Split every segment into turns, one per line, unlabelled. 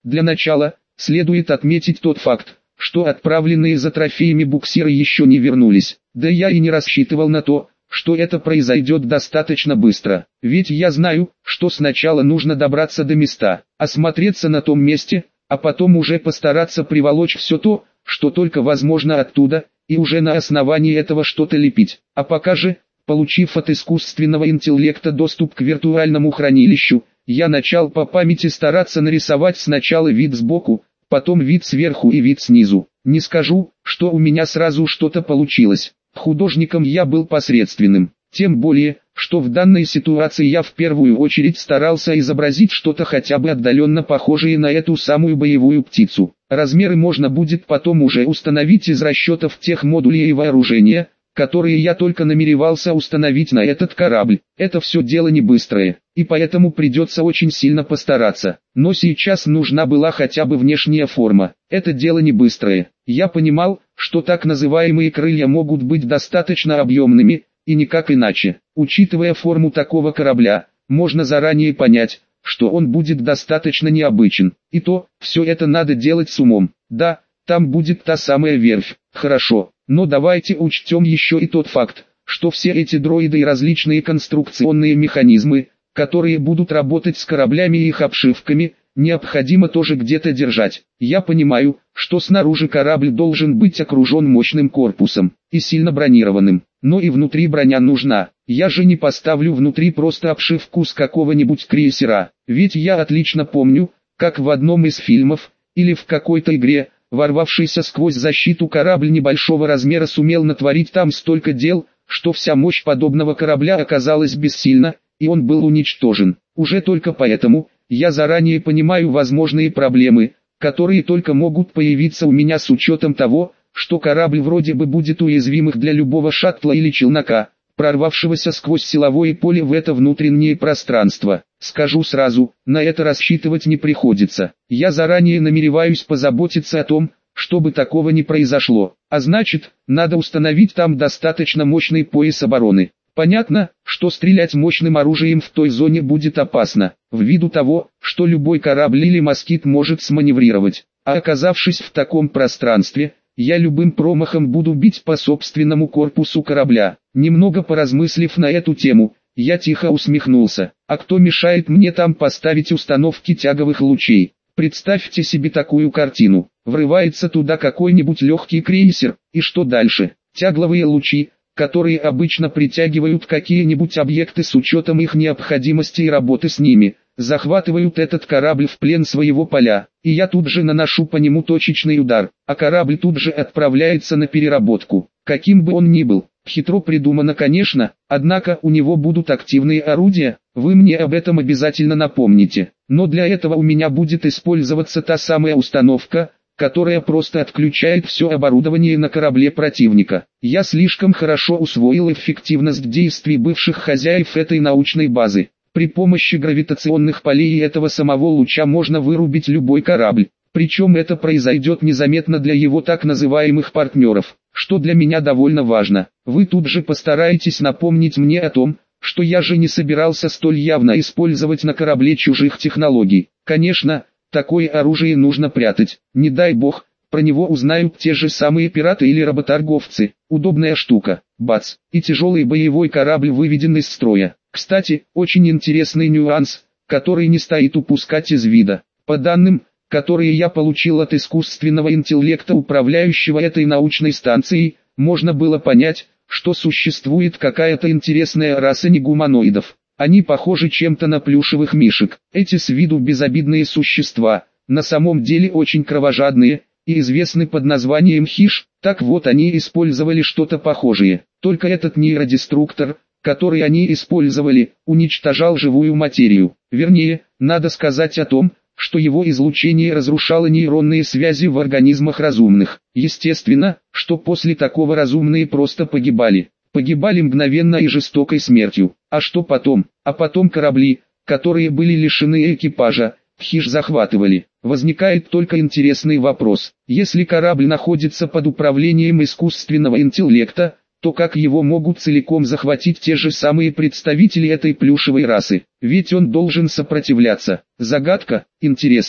Для начала, следует отметить тот факт, что отправленные за трофеями буксиры еще не вернулись. Да я и не рассчитывал на то, что это произойдет достаточно быстро. Ведь я знаю, что сначала нужно добраться до места, осмотреться на том месте, а потом уже постараться приволочь все то, что только возможно оттуда, и уже на основании этого что-то лепить. А пока же, получив от искусственного интеллекта доступ к виртуальному хранилищу, я начал по памяти стараться нарисовать сначала вид сбоку, потом вид сверху и вид снизу. Не скажу, что у меня сразу что-то получилось. Художником я был посредственным. Тем более, что в данной ситуации я в первую очередь старался изобразить что-то хотя бы отдаленно похожее на эту самую боевую птицу. Размеры можно будет потом уже установить из расчетов тех модулей и вооружения, которые я только намеревался установить на этот корабль. Это все дело не быстрое, и поэтому придется очень сильно постараться. Но сейчас нужна была хотя бы внешняя форма. Это дело не быстрое. Я понимал, что так называемые крылья могут быть достаточно объемными, и никак иначе. Учитывая форму такого корабля, можно заранее понять, что он будет достаточно необычен. И то, все это надо делать с умом. Да, там будет та самая верфь, хорошо, но давайте учтем еще и тот факт, что все эти дроиды и различные конструкционные механизмы, которые будут работать с кораблями и их обшивками, необходимо тоже где-то держать. Я понимаю, что снаружи корабль должен быть окружен мощным корпусом и сильно бронированным, но и внутри броня нужна. Я же не поставлю внутри просто обшивку с какого-нибудь крейсера, ведь я отлично помню, как в одном из фильмов, или в какой-то игре, ворвавшийся сквозь защиту корабль небольшого размера сумел натворить там столько дел, что вся мощь подобного корабля оказалась бессильна, и он был уничтожен. Уже только поэтому, я заранее понимаю возможные проблемы, которые только могут появиться у меня с учетом того, что корабль вроде бы будет уязвимым для любого шаттла или челнока, прорвавшегося сквозь силовое поле в это внутреннее пространство. Скажу сразу, на это рассчитывать не приходится. Я заранее намереваюсь позаботиться о том, чтобы такого не произошло. А значит, надо установить там достаточно мощный пояс обороны. Понятно, что стрелять мощным оружием в той зоне будет опасно, ввиду того, что любой корабль или москит может сманеврировать. А оказавшись в таком пространстве, я любым промахом буду бить по собственному корпусу корабля. Немного поразмыслив на эту тему, я тихо усмехнулся. А кто мешает мне там поставить установки тяговых лучей? Представьте себе такую картину. Врывается туда какой-нибудь легкий крейсер, и что дальше? Тягловые лучи, которые обычно притягивают какие-нибудь объекты с учетом их необходимости и работы с ними, захватывают этот корабль в плен своего поля, и я тут же наношу по нему точечный удар, а корабль тут же отправляется на переработку. Каким бы он ни был, хитро придумано, конечно, однако у него будут активные орудия, вы мне об этом обязательно напомните. Но для этого у меня будет использоваться та самая установка, которая просто отключает все оборудование на корабле противника. Я слишком хорошо усвоил эффективность действий бывших хозяев этой научной базы. При помощи гравитационных полей и этого самого луча можно вырубить любой корабль. Причем это произойдет незаметно для его так называемых партнеров, что для меня довольно важно. Вы тут же постараетесь напомнить мне о том, что я же не собирался столь явно использовать на корабле чужих технологий. Конечно, такое оружие нужно прятать, не дай бог, про него узнают те же самые пираты или работорговцы. Удобная штука, бац, и тяжелый боевой корабль выведен из строя. Кстати, очень интересный нюанс, который не стоит упускать из вида. По данным, которые я получил от искусственного интеллекта, управляющего этой научной станцией, можно было понять, что существует какая-то интересная раса негуманоидов. Они похожи чем-то на плюшевых мишек. Эти с виду безобидные существа, на самом деле очень кровожадные, и известны под названием хиш. Так вот, они использовали что-то похожее. Только этот нейродеструктор, который они использовали, уничтожал живую материю. Вернее, надо сказать о том, что его излучение разрушало нейронные связи в организмах разумных. Естественно, что после такого разумные просто погибали. Погибали мгновенно и жестокой смертью. А что потом? А потом корабли, которые были лишены экипажа, хиш захватывали. Возникает только интересный вопрос. Если корабль находится под управлением искусственного интеллекта, то как его могут целиком захватить те же самые представители этой плюшевой расы? Ведь он должен сопротивляться. Загадка, интересно.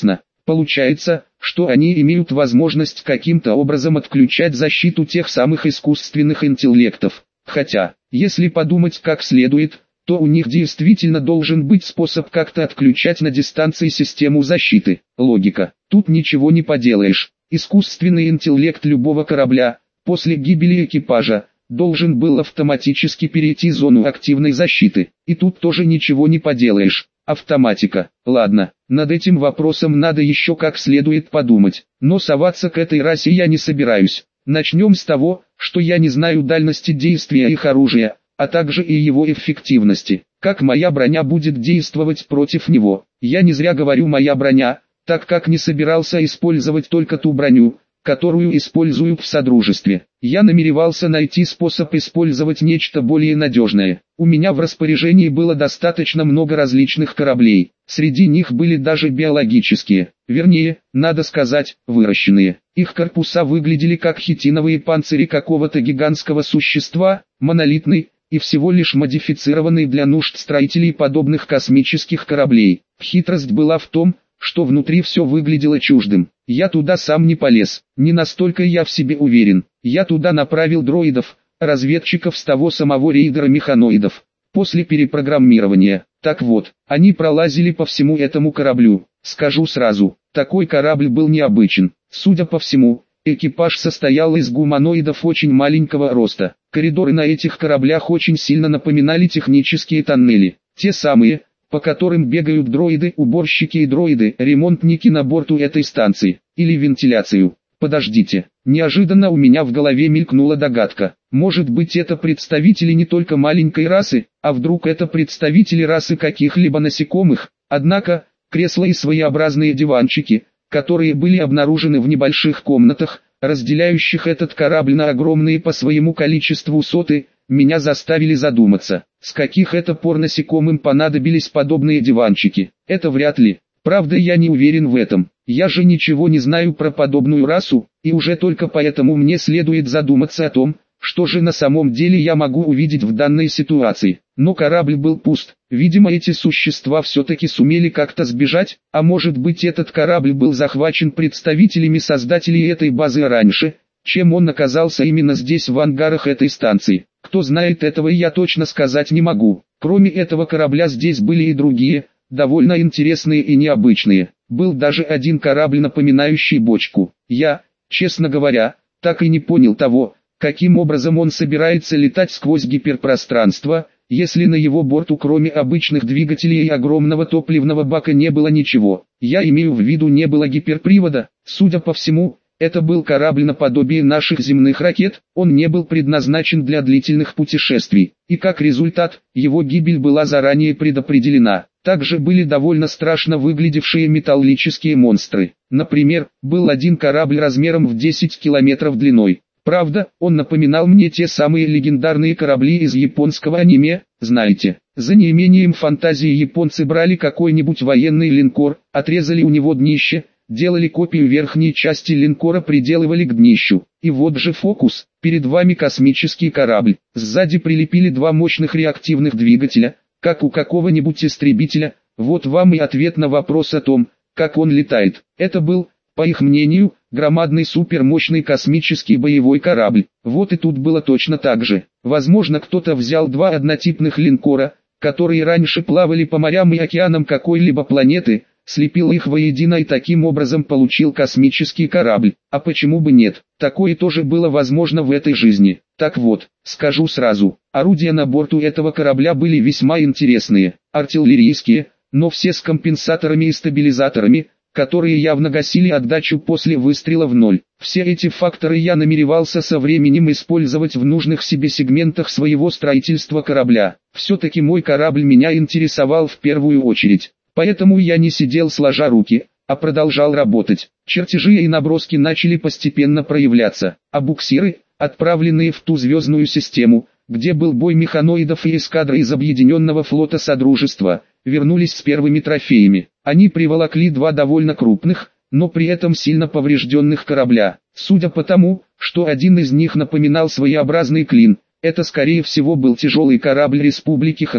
Получается, что они имеют возможность каким-то образом отключать защиту тех самых искусственных интеллектов. Хотя, если подумать как следует, то у них действительно должен быть способ как-то отключать на дистанции систему защиты. Логика. Тут ничего не поделаешь. Искусственный интеллект любого корабля, после гибели экипажа, должен был автоматически перейти зону активной защиты. И тут тоже ничего не поделаешь. Автоматика. Ладно, над этим вопросом надо еще как следует подумать. Но соваться к этой расе я не собираюсь. Начнем с того, что я не знаю дальности действия их оружия, а также и его эффективности. Как моя броня будет действовать против него? Я не зря говорю «моя броня», так как не собирался использовать только ту броню, которую использую в Содружестве. Я намеревался найти способ использовать нечто более надежное. У меня в распоряжении было достаточно много различных кораблей. Среди них были даже биологические, вернее, надо сказать, выращенные. Их корпуса выглядели как хитиновые панцири какого-то гигантского существа, монолитный и всего лишь модифицированный для нужд строителей подобных космических кораблей. Хитрость была в том, что внутри все выглядело чуждым. Я туда сам не полез, не настолько я в себе уверен. Я туда направил дроидов, разведчиков с того самого рейдера механоидов. После перепрограммирования. Так вот, они пролазили по всему этому кораблю. Скажу сразу, такой корабль был необычен. Судя по всему, экипаж состоял из гуманоидов очень маленького роста. Коридоры на этих кораблях очень сильно напоминали технические тоннели. Те самые, по которым бегают дроиды, уборщики и дроиды, ремонтники на борту этой станции, или вентиляцию. Подождите, неожиданно у меня в голове мелькнула догадка. Может быть, это представители не только маленькой расы, а вдруг это представители расы каких-либо насекомых? Однако, кресла и своеобразные диванчики, которые были обнаружены в небольших комнатах, разделяющих этот корабль на огромные по своему количеству соты, меня заставили задуматься, с каких это пор насекомым понадобились подобные диванчики. Это вряд ли. Правда, я не уверен в этом. Я же ничего не знаю про подобную расу, и уже только поэтому мне следует задуматься о том, что же на самом деле я могу увидеть в данной ситуации. Но корабль был пуст. Видимо, эти существа все-таки сумели как-то сбежать, а может быть, этот корабль был захвачен представителями создателей этой базы раньше, чем он оказался именно здесь в ангарах этой станции. Кто знает, этого я точно сказать не могу. Кроме этого корабля здесь были и другие, довольно интересные и необычные. Был даже один корабль, напоминающий бочку. Я, честно говоря, так и не понял того, каким образом он собирается летать сквозь гиперпространство, если на его борту кроме обычных двигателей и огромного топливного бака не было ничего. Я имею в виду, не было гиперпривода. Судя по всему, это был корабль наподобие наших земных ракет, он не был предназначен для длительных путешествий, и как результат, его гибель была заранее предопределена. Также были довольно страшно выглядевшие металлические монстры. Например, был один корабль размером в 10 километров длиной. Правда, он напоминал мне те самые легендарные корабли из японского аниме, знаете. За неимением фантазии японцы брали какой-нибудь военный линкор, отрезали у него днище, делали копию верхней части линкора, приделывали к днищу. И вот же фокус, перед вами космический корабль. Сзади прилепили два мощных реактивных двигателя, как у какого-нибудь истребителя. Вот вам и ответ на вопрос о том, как он летает. Это был, по их мнению, громадный супермощный космический боевой корабль. Вот и тут было точно так же. Возможно, кто-то взял два однотипных линкора, которые раньше плавали по морям и океанам какой-либо планеты, слепил их воедино и таким образом получил космический корабль. А почему бы нет? Такое тоже было возможно в этой жизни. Так вот, скажу сразу, орудия на борту этого корабля были весьма интересные, артиллерийские, но все с компенсаторами и стабилизаторами, которые явно гасили отдачу после выстрела в ноль. Все эти факторы я намеревался со временем использовать в нужных себе сегментах своего строительства корабля. Все-таки мой корабль меня интересовал в первую очередь. Поэтому я не сидел сложа руки, а продолжал работать. Чертежи и наброски начали постепенно проявляться, а буксиры, отправленные в ту звездную систему, где был бой механоидов и эскадры из Объединенного флота Содружества, вернулись с первыми трофеями. Они приволокли два довольно крупных, но при этом сильно поврежденных корабля. Судя по тому, что один из них напоминал своеобразный клин, это скорее всего был тяжелый корабль Республики Хагдан.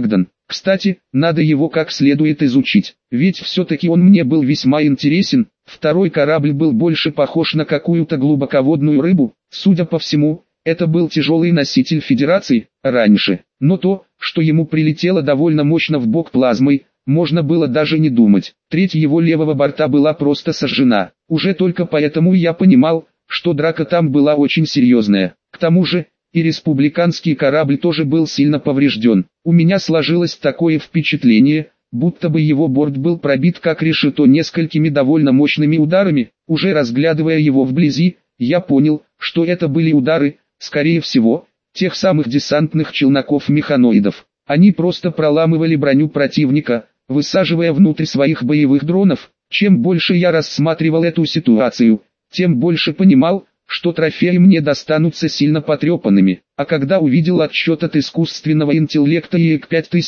Кстати, надо его как следует изучить, ведь все-таки он мне был весьма интересен. Второй корабль был больше похож на какую-то глубоководную рыбу, судя по всему, это был тяжелый носитель Федерации, раньше, но то, что ему прилетело довольно мощно в бок плазмой, можно было даже не думать. Треть его левого борта была просто сожжена. Уже только поэтому я понимал, что драка там была очень серьезная. К тому же, и республиканский корабль тоже был сильно поврежден. У меня сложилось такое впечатление, будто бы его борт был пробит как решето несколькими довольно мощными ударами. Уже разглядывая его вблизи, я понял, что это были удары, скорее всего, тех самых десантных челноков-механоидов. Они просто проламывали броню противника, высаживая внутрь своих боевых дронов. Чем больше я рассматривал эту ситуацию, тем больше понимал, что трофеи мне достанутся сильно потрепанными. А когда увидел отчет от искусственного интеллекта ЕК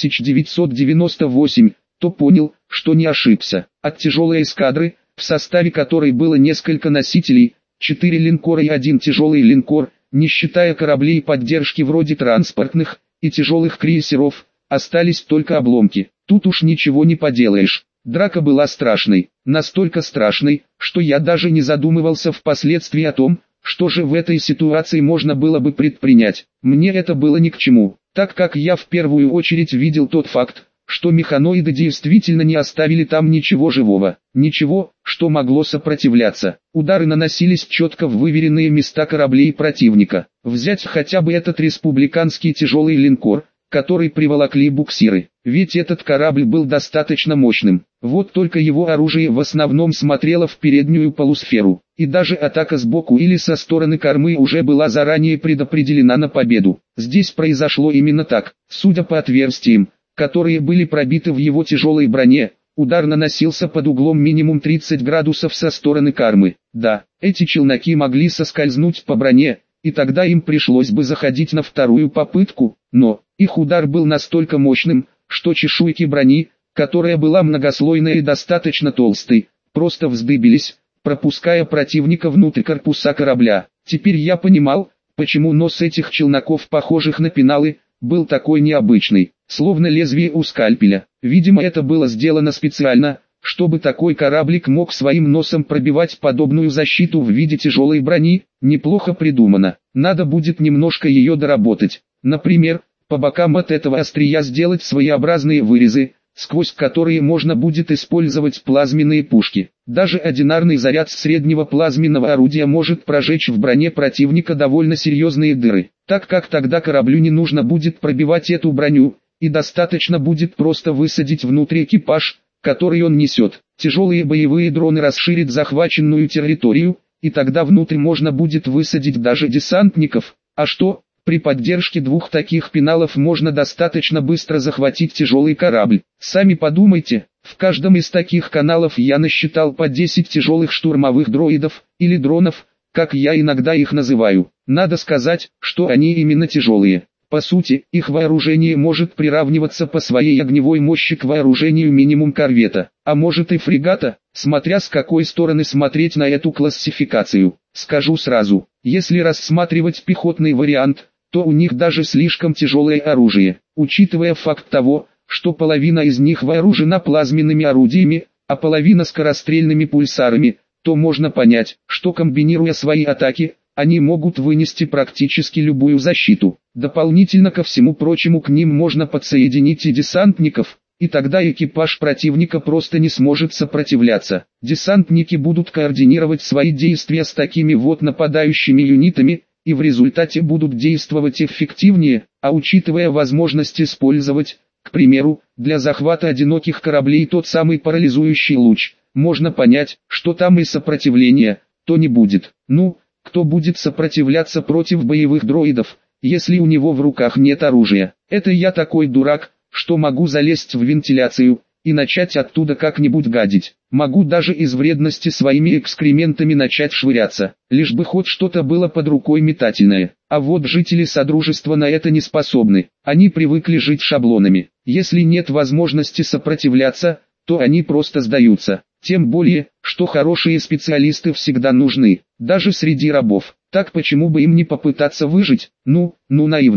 5998, то понял, что не ошибся. От тяжелой эскадры, в составе которой было несколько носителей, 4 линкора и 1 тяжелый линкор, не считая кораблей поддержки вроде транспортных и тяжелых крейсеров, остались только обломки. Тут уж ничего не поделаешь. Драка была страшной, настолько страшной, что я даже не задумывался впоследствии о том, что же в этой ситуации можно было бы предпринять. Мне это было ни к чему, так как я в первую очередь видел тот факт, что механоиды действительно не оставили там ничего живого, ничего, что могло сопротивляться. Удары наносились четко в выверенные места кораблей противника. Взять хотя бы этот республиканский тяжелый линкор, который приволокли буксиры, ведь этот корабль был достаточно мощным. Вот только его оружие в основном смотрело в переднюю полусферу, и даже атака сбоку или со стороны кормы уже была заранее предопределена на победу. Здесь произошло именно так. Судя по отверстиям, которые были пробиты в его тяжелой броне, удар наносился под углом минимум 30 градусов со стороны кормы. Да, эти челноки могли соскользнуть по броне, и тогда им пришлось бы заходить на вторую попытку, но их удар был настолько мощным, что чешуйки брони, которая была многослойной и достаточно толстой, просто вздыбились, пропуская противника внутрь корпуса корабля. Теперь я понимал, почему нос этих челноков, похожих на пеналы, был такой необычный, словно лезвие у скальпеля. Видимо, это было сделано специально, чтобы такой кораблик мог своим носом пробивать подобную защиту в виде тяжелой брони. Неплохо придумано. Надо будет немножко ее доработать. Например, по бокам от этого острия сделать своеобразные вырезы, сквозь которые можно будет использовать плазменные пушки. Даже одинарный заряд среднего плазменного орудия может прожечь в броне противника довольно серьезные дыры, так как тогда кораблю не нужно будет пробивать эту броню, и достаточно будет просто высадить внутрь экипаж, который он несет. Тяжелые боевые дроны расширят захваченную территорию, и тогда внутрь можно будет высадить даже десантников. А что, при поддержке двух таких пеналов можно достаточно быстро захватить тяжелый корабль. Сами подумайте, в каждом из таких каналов я насчитал по 10 тяжелых штурмовых дроидов, или дронов, как я иногда их называю. Надо сказать, что они именно тяжелые. По сути, их вооружение может приравниваться по своей огневой мощи к вооружению минимум корвета, а может и фрегата, смотря с какой стороны смотреть на эту классификацию. Скажу сразу, если рассматривать пехотный вариант, то у них даже слишком тяжелое оружие, учитывая факт того, что половина из них вооружена плазменными орудиями, а половина скорострельными пульсарами, то можно понять, что комбинируя свои атаки, они могут вынести практически любую защиту. Дополнительно ко всему прочему к ним можно подсоединить и десантников, и тогда экипаж противника просто не сможет сопротивляться. Десантники будут координировать свои действия с такими вот нападающими юнитами, и в результате будут действовать эффективнее, а учитывая возможность использовать, к примеру, для захвата одиноких кораблей тот самый парализующий луч, можно понять, что там и сопротивления, то не будет. Ну, кто будет сопротивляться против боевых дроидов, если у него в руках нет оружия? Это я такой дурак, что могу залезть в вентиляцию и начать оттуда как-нибудь гадить. Могу даже из вредности своими экскрементами начать швыряться, лишь бы хоть что-то было под рукой метательное. А вот жители Содружества на это не способны. Они привыкли жить шаблонами. Если нет возможности сопротивляться, то они просто сдаются. Тем более, что хорошие специалисты всегда нужны, даже среди рабов. Так почему бы им не попытаться выжить? Ну, наивные.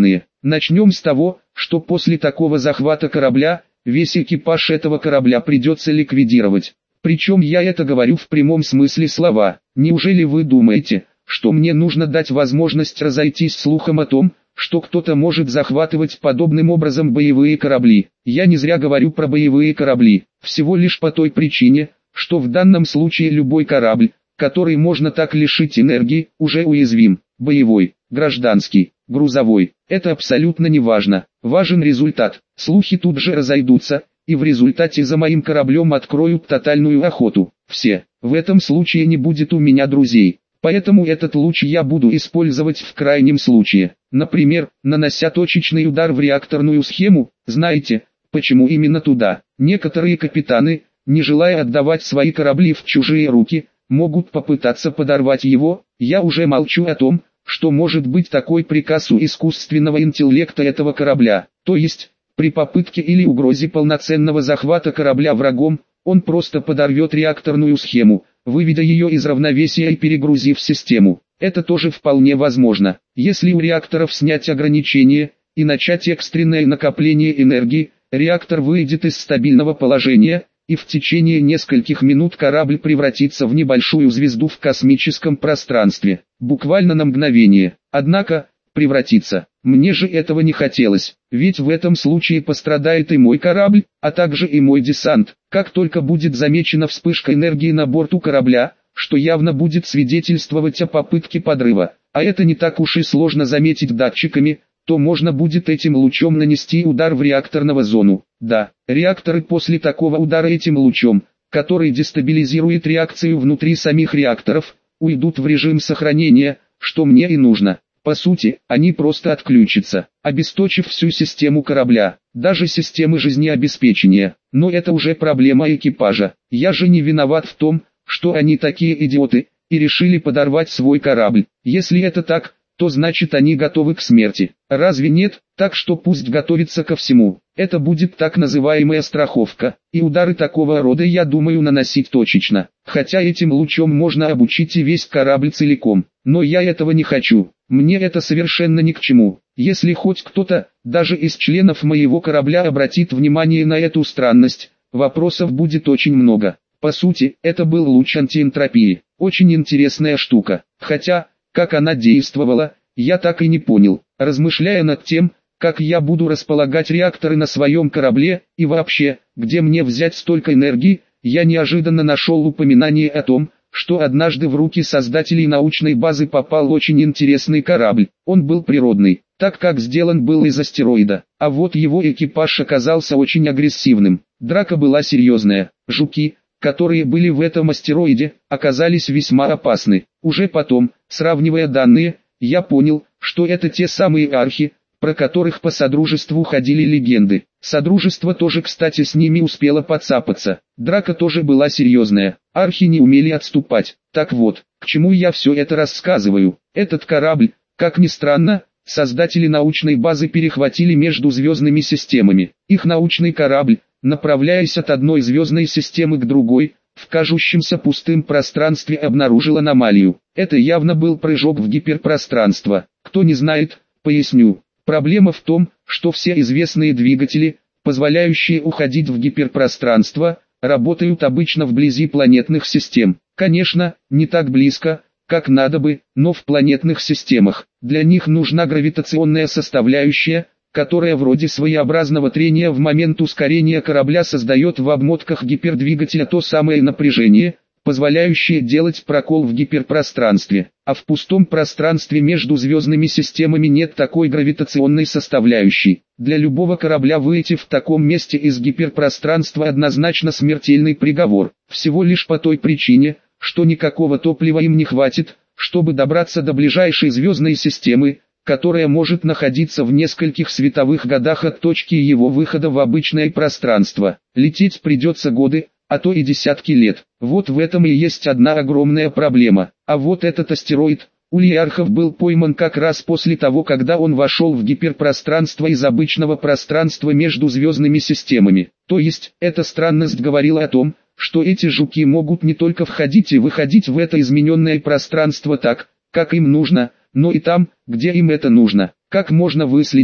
Начнем с того, что после такого захвата корабля, весь экипаж этого корабля придется ликвидировать. Причем я это говорю в прямом смысле слова. Неужели вы думаете, что мне нужно дать возможность разойтись слухом о том, что кто-то может захватывать подобным образом боевые корабли? Я не зря говорю про боевые корабли, всего лишь по той причине, что в данном случае любой корабль, который можно так лишить энергии, уже уязвим. Боевой, гражданский, грузовой, это абсолютно не важно. Важен результат. Слухи тут же разойдутся, и в результате за моим кораблем откроют тотальную охоту. Все. В этом случае не будет у меня друзей. Поэтому этот луч я буду использовать в крайнем случае. Например, нанося точечный удар в реакторную схему. Знаете, почему именно туда? Некоторые капитаны, не желая отдавать свои корабли в чужие руки, могут попытаться подорвать его. Я уже молчу о том, что может быть такой приказ у искусственного интеллекта этого корабля. То есть, при попытке или угрозе полноценного захвата корабля врагом, он просто подорвет реакторную схему, выведя ее из равновесия и перегрузив систему. Это тоже вполне возможно. Если у реакторов снять ограничения и начать экстренное накопление энергии, реактор выйдет из стабильного положения, и в течение нескольких минут корабль превратится в небольшую звезду в космическом пространстве. Буквально на мгновение. Однако, превратиться, мне же этого не хотелось, ведь в этом случае пострадает и мой корабль, а также и мой десант. Как только будет замечена вспышка энергии на борту корабля, что явно будет свидетельствовать о попытке подрыва, а это не так уж и сложно заметить датчиками, то можно будет этим лучом нанести удар в реакторную зону. Да, реакторы после такого удара этим лучом, который дестабилизирует реакцию внутри самих реакторов, уйдут в режим сохранения, что мне и нужно. По сути, они просто отключатся, обесточив всю систему корабля, даже системы жизнеобеспечения. Но это уже проблема экипажа. Я же не виноват в том, что они такие идиоты, и решили подорвать свой корабль. Если это так, то значит они готовы к смерти. Разве нет? Так что пусть готовятся ко всему. Это будет так называемая страховка, и удары такого рода я думаю наносить точечно. Хотя этим лучом можно обучить и весь корабль целиком. Но я этого не хочу. Мне это совершенно ни к чему. Если хоть кто-то, даже из членов моего корабля, обратит внимание на эту странность, вопросов будет очень много. По сути, это был луч антиэнтропии. Очень интересная штука. Хотя, как она действовала, я так и не понял. Размышляя над тем, как я буду располагать реакторы на своем корабле, и вообще, где мне взять столько энергии, я неожиданно нашел упоминание о том, что однажды в руки создателей научной базы попал очень интересный корабль. Он был природный, так как сделан был из астероида, а вот его экипаж оказался очень агрессивным. Драка была серьезная. Жуки, которые были в этом астероиде, оказались весьма опасны. Уже потом, сравнивая данные, я понял, что это те самые архи, про которых по Содружеству ходили легенды. Содружество тоже, кстати, с ними успело подцапаться. Драка тоже была серьезная. Архи не умели отступать. Так вот, к чему я все это рассказываю? Этот корабль, как ни странно, создатели научной базы перехватили между звездными системами. Их научный корабль, направляясь от одной звездной системы к другой, в кажущемся пустым пространстве обнаружил аномалию. Это явно был прыжок в гиперпространство. Кто не знает, поясню. Проблема в том, что все известные двигатели, позволяющие уходить в гиперпространство, работают обычно вблизи планетных систем. Конечно, не так близко, как надо бы, но в планетных системах. Для них нужна гравитационная составляющая, которая вроде своеобразного трения в момент ускорения корабля создает в обмотках гипердвигателя то самое напряжение, позволяющее делать прокол в гиперпространстве, а в пустом пространстве между звездными системами нет такой гравитационной составляющей. Для любого корабля выйти в таком месте из гиперпространства однозначно смертельный приговор, всего лишь по той причине, что никакого топлива им не хватит, чтобы добраться до ближайшей звездной системы, которая может находиться в нескольких световых годах от точки его выхода в обычное пространство. Лететь придется годы, а то и десятки лет. Вот в этом и есть одна огромная проблема. А вот этот астероид, Ульярхов, был пойман как раз после того, когда он вошел в гиперпространство из обычного пространства между звездными системами. То есть, эта странность говорила о том, что эти жуки могут не только входить и выходить в это измененное пространство так, как им нужно, но и там, где им это нужно. Как можно выследить,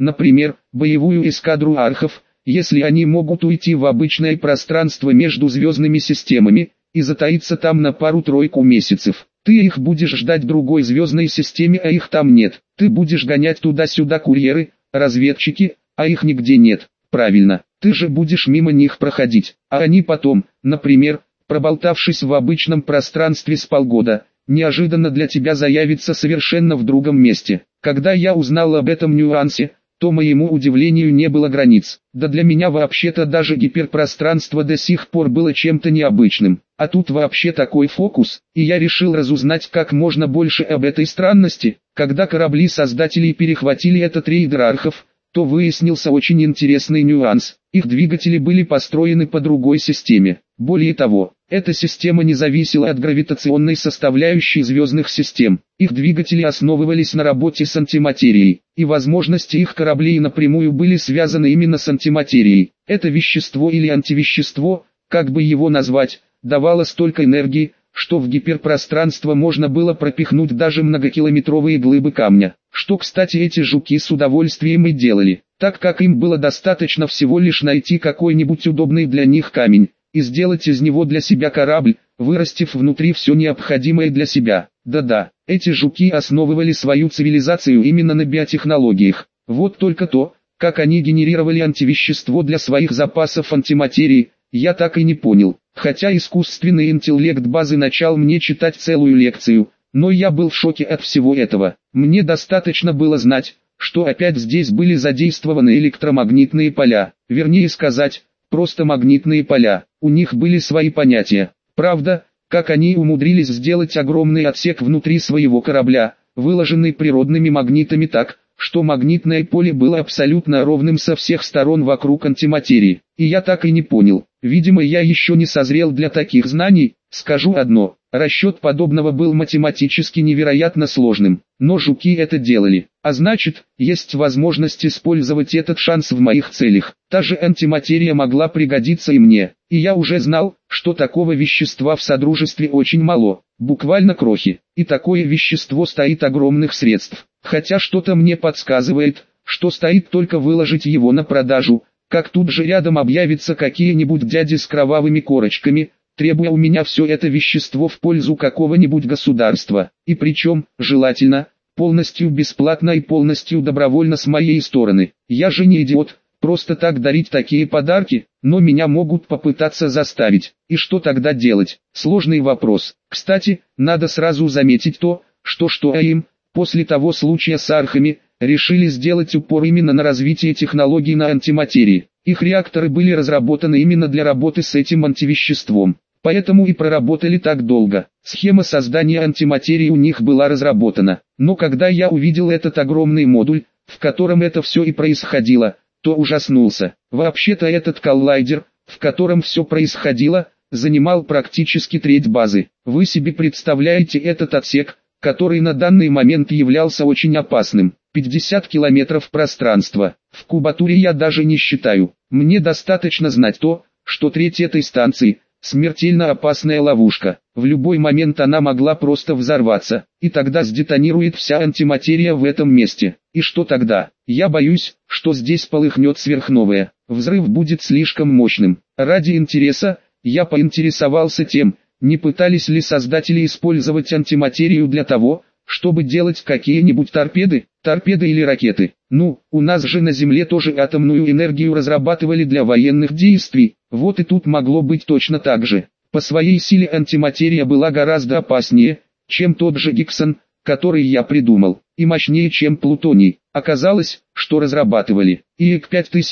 например, боевую эскадру архов, если они могут уйти в обычное пространство между звездными системами и затаиться там на пару-тройку месяцев. Ты их будешь ждать в другой звездной системе, а их там нет. Ты будешь гонять туда-сюда курьеры, разведчики, а их нигде нет. Правильно, ты же будешь мимо них проходить, а они потом, например, проболтавшись в обычном пространстве с полгода, неожиданно для тебя заявятся совершенно в другом месте. Когда я узнал об этом нюансе, то моему удивлению не было границ. Да для меня вообще-то даже гиперпространство до сих пор было чем-то необычным. А тут вообще такой фокус, и я решил разузнать как можно больше об этой странности. Когда корабли создателей перехватили этот рейдер архов, то выяснился очень интересный нюанс. Их двигатели были построены по другой системе. Более того, эта система не зависела от гравитационной составляющей звездных систем. Их двигатели основывались на работе с антиматерией, и возможности их кораблей напрямую были связаны именно с антиматерией. Это вещество или антивещество, как бы его назвать, давало столько энергии, что в гиперпространство можно было пропихнуть даже многокилометровые глыбы камня. Что, кстати, эти жуки с удовольствием и делали, так как им было достаточно всего лишь найти какой-нибудь удобный для них камень и сделать из него для себя корабль, вырастив внутри все необходимое для себя. Да-да, эти жуки основывали свою цивилизацию именно на биотехнологиях. Вот только то, как они генерировали антивещество для своих запасов антиматерии, я так и не понял. Хотя искусственный интеллект базы начал мне читать целую лекцию, но я был в шоке от всего этого. Мне достаточно было знать, что опять здесь были задействованы электромагнитные поля, вернее сказать, просто магнитные поля. У них были свои понятия. Правда, как они умудрились сделать огромный отсек внутри своего корабля, выложенный природными магнитами так, что магнитное поле было абсолютно ровным со всех сторон вокруг антиматерии. И я так и не понял. Видимо, я еще не созрел для таких знаний. Скажу одно, расчет подобного был математически невероятно сложным, но жуки это делали. А значит, есть возможность использовать этот шанс в моих целях. Та же антиматерия могла пригодиться и мне. И я уже знал, что такого вещества в Содружестве очень мало, буквально крохи. И такое вещество стоит огромных средств. Хотя что-то мне подсказывает, что стоит только выложить его на продажу, как тут же рядом объявятся какие-нибудь дяди с кровавыми корочками, требуя у меня все это вещество в пользу какого-нибудь государства. И причем, желательно, полностью бесплатно и полностью добровольно с моей стороны. Я же не идиот, просто так дарить такие подарки, но меня могут попытаться заставить. И что тогда делать? Сложный вопрос. Кстати, надо сразу заметить то, что им, после того случая с архами, решили сделать упор именно на развитие технологий на антиматерии. Их реакторы были разработаны именно для работы с этим антивеществом, поэтому и проработали так долго. Схема создания антиматерии у них была разработана, но когда я увидел этот огромный модуль, в котором это все и происходило, то ужаснулся. Вообще-то этот коллайдер, в котором все происходило, занимал практически треть базы. Вы себе представляете этот отсек, который на данный момент являлся очень опасным. 50 километров пространства. В кубатуре я даже не считаю. Мне достаточно знать то, что треть этой станции – смертельно опасная ловушка. В любой момент она могла просто взорваться, и тогда сдетонирует вся антиматерия в этом месте. И что тогда? Я боюсь, что здесь полыхнет сверхновая. Взрыв будет слишком мощным. Ради интереса, я поинтересовался тем, не пытались ли создатели использовать антиматерию для того, чтобы делать какие-нибудь торпеды или ракеты. Ну, у нас же на Земле тоже атомную энергию разрабатывали для военных действий, вот и тут могло быть точно так же. По своей силе антиматерия была гораздо опаснее, чем тот же Гиггсон, который я придумал, и мощнее, чем плутоний. Оказалось, что разрабатывали. ИЭК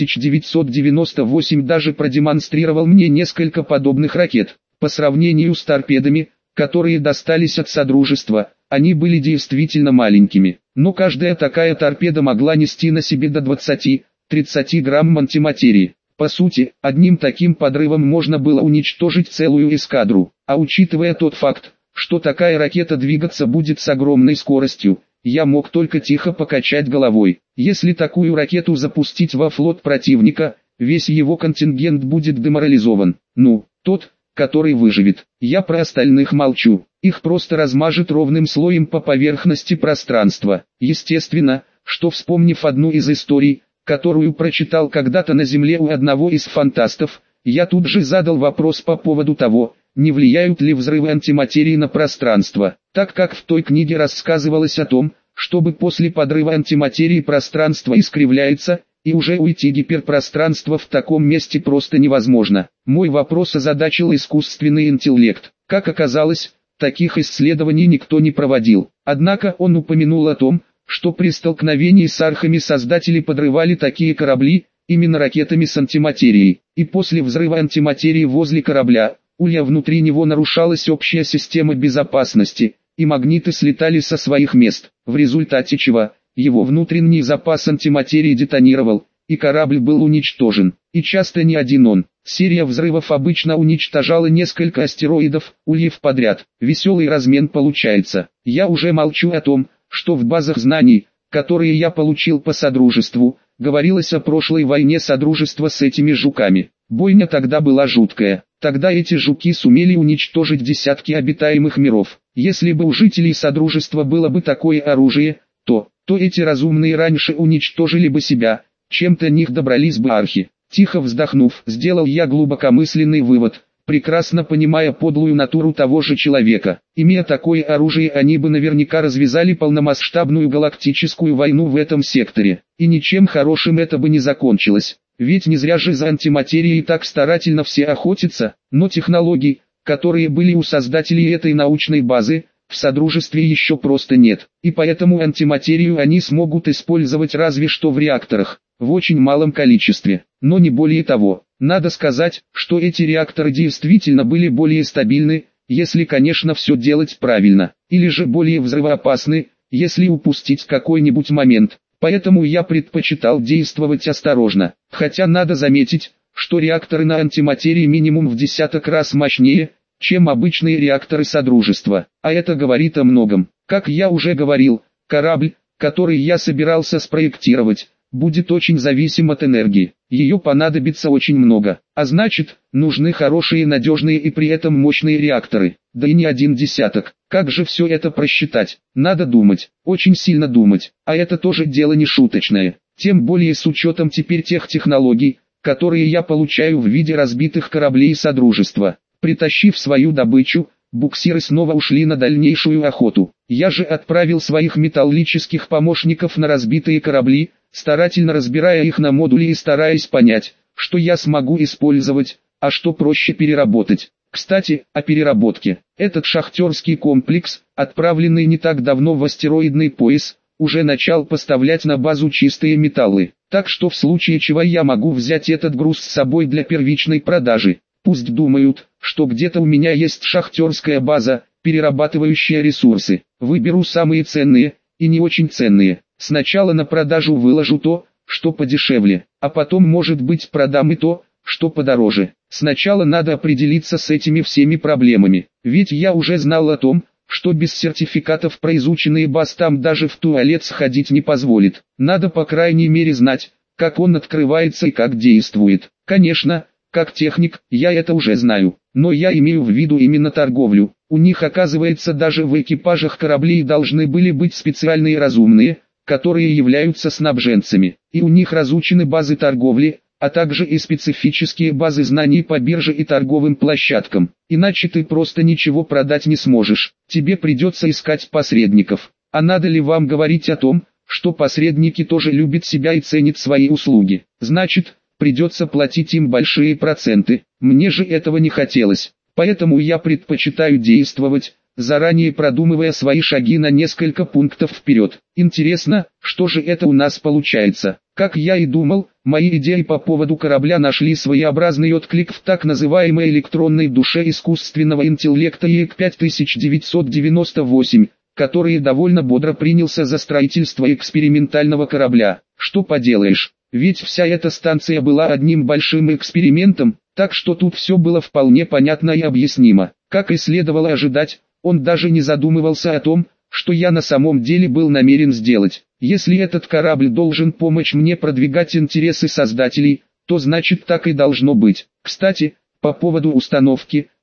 5998 даже продемонстрировал мне несколько подобных ракет. По сравнению с торпедами, которые достались от Содружества, они были действительно маленькими, но каждая такая торпеда могла нести на себе до 20-30 грамм антиматерии. По сути, одним таким подрывом можно было уничтожить целую эскадру. А учитывая тот факт, что такая ракета двигаться будет с огромной скоростью, я мог только тихо покачать головой. Если такую ракету запустить во флот противника, весь его контингент будет деморализован. Ну, тот, который выживет. Я про остальных молчу. Их просто размажет ровным слоем по поверхности пространства. Естественно, что, вспомнив одну из историй, которую прочитал когда-то на Земле у одного из фантастов, я тут же задал вопрос по поводу того, не влияют ли взрывы антиматерии на пространство, так как в той книге рассказывалось о том, чтобы после подрыва антиматерии пространство искривляется, и уже уйти гиперпространство в таком месте просто невозможно. Мой вопрос озадачил искусственный интеллект. Как оказалось, таких исследований никто не проводил. Однако он упомянул о том, что при столкновении с архами создатели подрывали такие корабли, именно ракетами с антиматерией. И после взрыва антиматерии возле корабля, улья внутри него нарушалась общая система безопасности, и магниты слетали со своих мест, в результате чего его внутренний запас антиматерии детонировал, и корабль был уничтожен. И часто не один он. Серия взрывов обычно уничтожала несколько астероидов, ульев подряд. Веселый размен получается. Я уже молчу о том, что в базах знаний, которые я получил по Содружеству, говорилось о прошлой войне Содружества с этими жуками. Бойня тогда была жуткая. Тогда эти жуки сумели уничтожить десятки обитаемых миров. Если бы у жителей Содружества было бы такое оружие, то эти разумные раньше уничтожили бы себя, чем до них добрались бы архи. Тихо вздохнув, сделал я глубокомысленный вывод, прекрасно понимая подлую натуру того же человека. Имея такое оружие, они бы наверняка развязали полномасштабную галактическую войну в этом секторе. И ничем хорошим это бы не закончилось. Ведь не зря же за антиматерией так старательно все охотятся, но технологий, которые были у создателей этой научной базы, в Содружестве еще просто нет, и поэтому антиматерию они смогут использовать разве что в реакторах, в очень малом количестве, но не более того. Надо сказать, что эти реакторы действительно были более стабильны, если, конечно, все делать правильно, или же более взрывоопасны, если упустить какой-нибудь момент. Поэтому я предпочитал действовать осторожно, хотя надо заметить, что реакторы на антиматерии минимум в десяток раз мощнее, чем обычные реакторы Содружества, а это говорит о многом. Как я уже говорил, корабль, который я собирался спроектировать, будет очень зависим от энергии. Ее понадобится очень много, а значит, нужны хорошие, надежные и при этом мощные реакторы, да и не один десяток. Как же все это просчитать? Надо думать, очень сильно думать, а это тоже дело не шуточное. Тем более с учетом теперь тех технологий, которые я получаю в виде разбитых кораблей Содружества. Притащив свою добычу, буксиры снова ушли на дальнейшую охоту. Я же отправил своих металлических помощников на разбитые корабли, старательно разбирая их на модули и стараясь понять, что я смогу использовать, а что проще переработать. Кстати, о переработке. Этот шахтерский комплекс, отправленный не так давно в астероидный пояс, уже начал поставлять на базу чистые металлы. Так что в случае чего я могу взять этот груз с собой для первичной продажи. Пусть думают, что где-то у меня есть шахтерская база, перерабатывающая ресурсы. Выберу самые ценные и не очень ценные. Сначала на продажу выложу то, что подешевле, а потом, может быть, продам и то, что подороже. Сначала надо определиться с этими всеми проблемами. Ведь я уже знал о том, что без сертификатов про изученные баз там даже в туалет сходить не позволит. Надо по крайней мере знать, как он открывается и как действует. Конечно, как техник, я это уже знаю, но я имею в виду именно торговлю. У них, оказывается, даже в экипажах кораблей должны были быть специальные разумные, которые являются снабженцами. И у них разучены базы торговли, а также и специфические базы знаний по бирже и торговым площадкам. Иначе ты просто ничего продать не сможешь. Тебе придется искать посредников. А надо ли вам говорить о том, что посредники тоже любят себя и ценят свои услуги? Значит, придется платить им большие проценты. Мне же этого не хотелось, поэтому я предпочитаю действовать, заранее продумывая свои шаги на несколько пунктов вперед. Интересно, что же это у нас получается? Как я и думал, мои идеи по поводу корабля нашли своеобразный отклик в так называемой электронной душе искусственного интеллекта ЕЭК 5998, который довольно бодро принялся за строительство экспериментального корабля. Что поделаешь? Ведь вся эта станция была одним большим экспериментом, так что тут все было вполне понятно и объяснимо. Как и следовало ожидать, он даже не задумывался о том, что я на самом деле был намерен сделать. Если этот корабль должен помочь мне продвигать интересы создателей, то значит так и должно быть. Кстати, по поводу установки,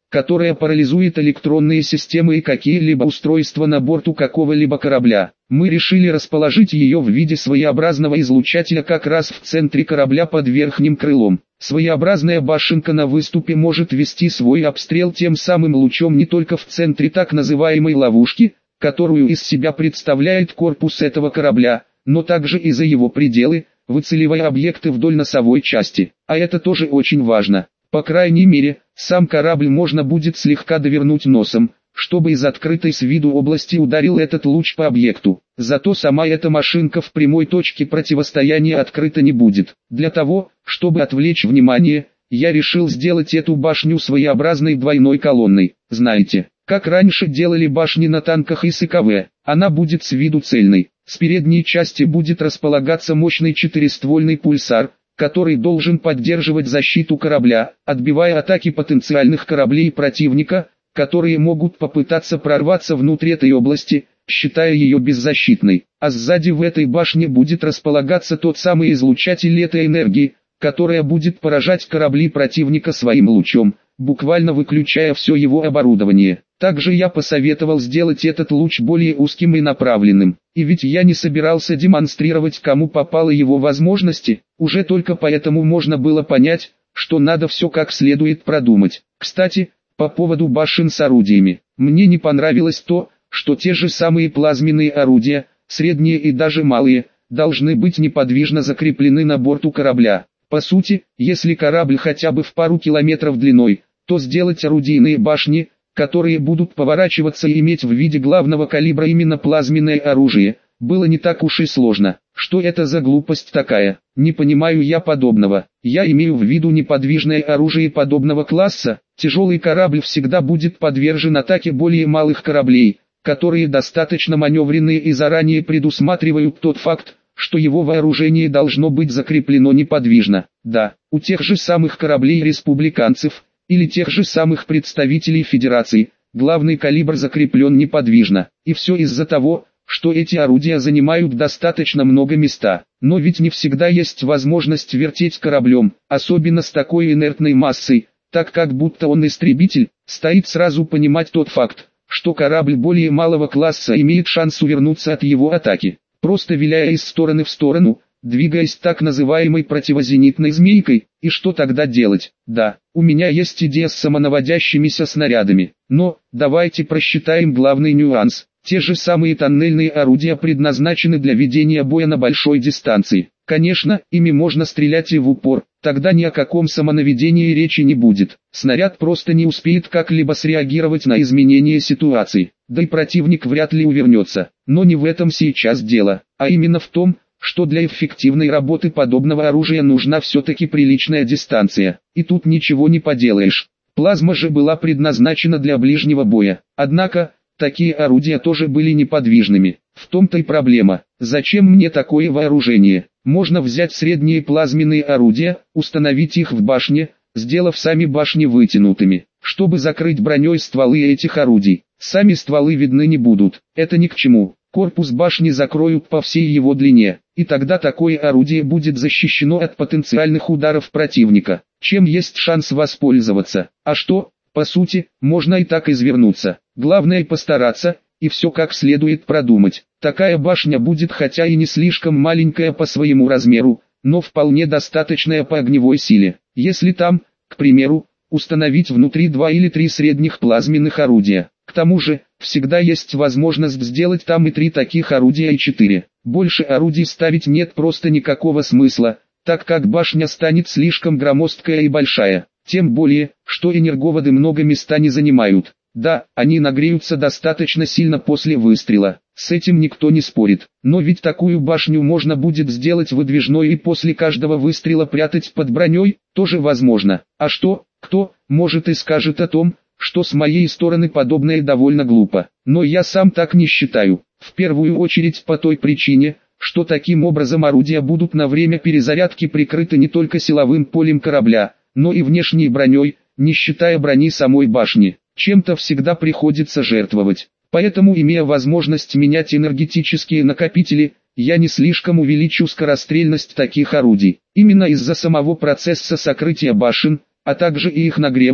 которая парализует электронные системы и какие-либо устройства на борту какого-либо корабля. Мы решили расположить ее в виде своеобразного излучателя как раз в центре корабля под верхним крылом. Своеобразная башенка на выступе может вести свой обстрел тем самым лучом не только в центре так называемой ловушки, которую из себя представляет корпус этого корабля, но также и за его пределы, выцеливая объекты вдоль носовой части. А это тоже очень важно. По крайней мере, сам корабль можно будет слегка довернуть носом, чтобы из открытой с виду области ударил этот луч по объекту. Зато сама эта машинка в прямой точке противостояния открыта не будет. Для того, чтобы отвлечь внимание, я решил сделать эту башню своеобразной двойной колонной. Знаете, как раньше делали башни на танках и СКВ, она будет с виду цельной. С передней части будет располагаться мощный четырехствольный пульсар, который должен поддерживать защиту корабля, отбивая атаки потенциальных кораблей противника, которые могут попытаться прорваться внутрь этой области, считая ее беззащитной. А сзади в этой башне будет располагаться тот самый излучатель этой энергии, которая будет поражать корабли противника своим лучом, буквально выключая все его оборудование. Также я посоветовал сделать этот луч более узким и направленным. И ведь я не собирался демонстрировать кому попало его возможности, уже только поэтому можно было понять, что надо все как следует продумать. Кстати, по поводу башен с орудиями. Мне не понравилось то, что те же самые плазменные орудия, средние и даже малые, должны быть неподвижно закреплены на борту корабля. По сути, если корабль хотя бы в пару километров длиной, то сделать орудийные башни, которые будут поворачиваться и иметь в виде главного калибра именно плазменное оружие, было не так уж и сложно. Что это за глупость такая? Не понимаю я подобного. Я имею в виду неподвижное оружие подобного класса. Тяжелый корабль всегда будет подвержен атаке более малых кораблей, которые достаточно маневренные и заранее предусматривают тот факт, что его вооружение должно быть закреплено неподвижно. Да, у тех же самых кораблей республиканцев, или тех же самых представителей Федерации, главный калибр закреплен неподвижно. И все из-за того, что эти орудия занимают достаточно много места. Но ведь не всегда есть возможность вертеть кораблем, особенно с такой инертной массой, так как будто он истребитель, стоит сразу понимать тот факт, что корабль более малого класса имеет шанс увернуться от его атаки, просто виляя из стороны в сторону, двигаясь так называемой противозенитной змейкой. И что тогда делать? Да, у меня есть идея с самонаводящимися снарядами, но давайте просчитаем главный нюанс. Те же самые тоннельные орудия предназначены для ведения боя на большой дистанции. Конечно, ими можно стрелять и в упор, тогда ни о каком самонаведении речи не будет. Снаряд просто не успеет как-либо среагировать на изменение ситуации, да и противник вряд ли увернется. Но не в этом сейчас дело, а именно в том, что для эффективной работы подобного оружия нужна все-таки приличная дистанция. И тут ничего не поделаешь. Плазма же была предназначена для ближнего боя. Однако, такие орудия тоже были неподвижными. В том-то и проблема. Зачем мне такое вооружение? Можно взять средние плазменные орудия, установить их в башне, сделав сами башни вытянутыми, чтобы закрыть броней стволы этих орудий. Сами стволы видны не будут. Это ни к чему. Корпус башни закроют по всей его длине, и тогда такое орудие будет защищено от потенциальных ударов противника, чем есть шанс воспользоваться. А что, по сути, можно и так извернуться. Главное постараться, и все как следует продумать. Такая башня будет хотя и не слишком маленькая по своему размеру, но вполне достаточная по огневой силе. Если там, к примеру, установить внутри 2 или 3 средних плазменных орудия. К тому же, всегда есть возможность сделать там и 3 таких орудия и 4. Больше орудий ставить нет просто никакого смысла, так как башня станет слишком громоздкая и большая. Тем более, что энерговоды много места не занимают. Да, они нагреются достаточно сильно после выстрела, с этим никто не спорит. Но ведь такую башню можно будет сделать выдвижной и после каждого выстрела прятать под броней, тоже возможно. А что, кто, может и скажет о том, что с моей стороны подобное довольно глупо. Но я сам так не считаю. В первую очередь по той причине, что таким образом орудия будут на время перезарядки прикрыты не только силовым полем корабля, но и внешней броней, не считая брони самой башни. Чем-то всегда приходится жертвовать. Поэтому, имея возможность менять энергетические накопители, я не слишком увеличу скорострельность таких орудий. Именно из-за самого процесса сокрытия башен, а также и их нагрева,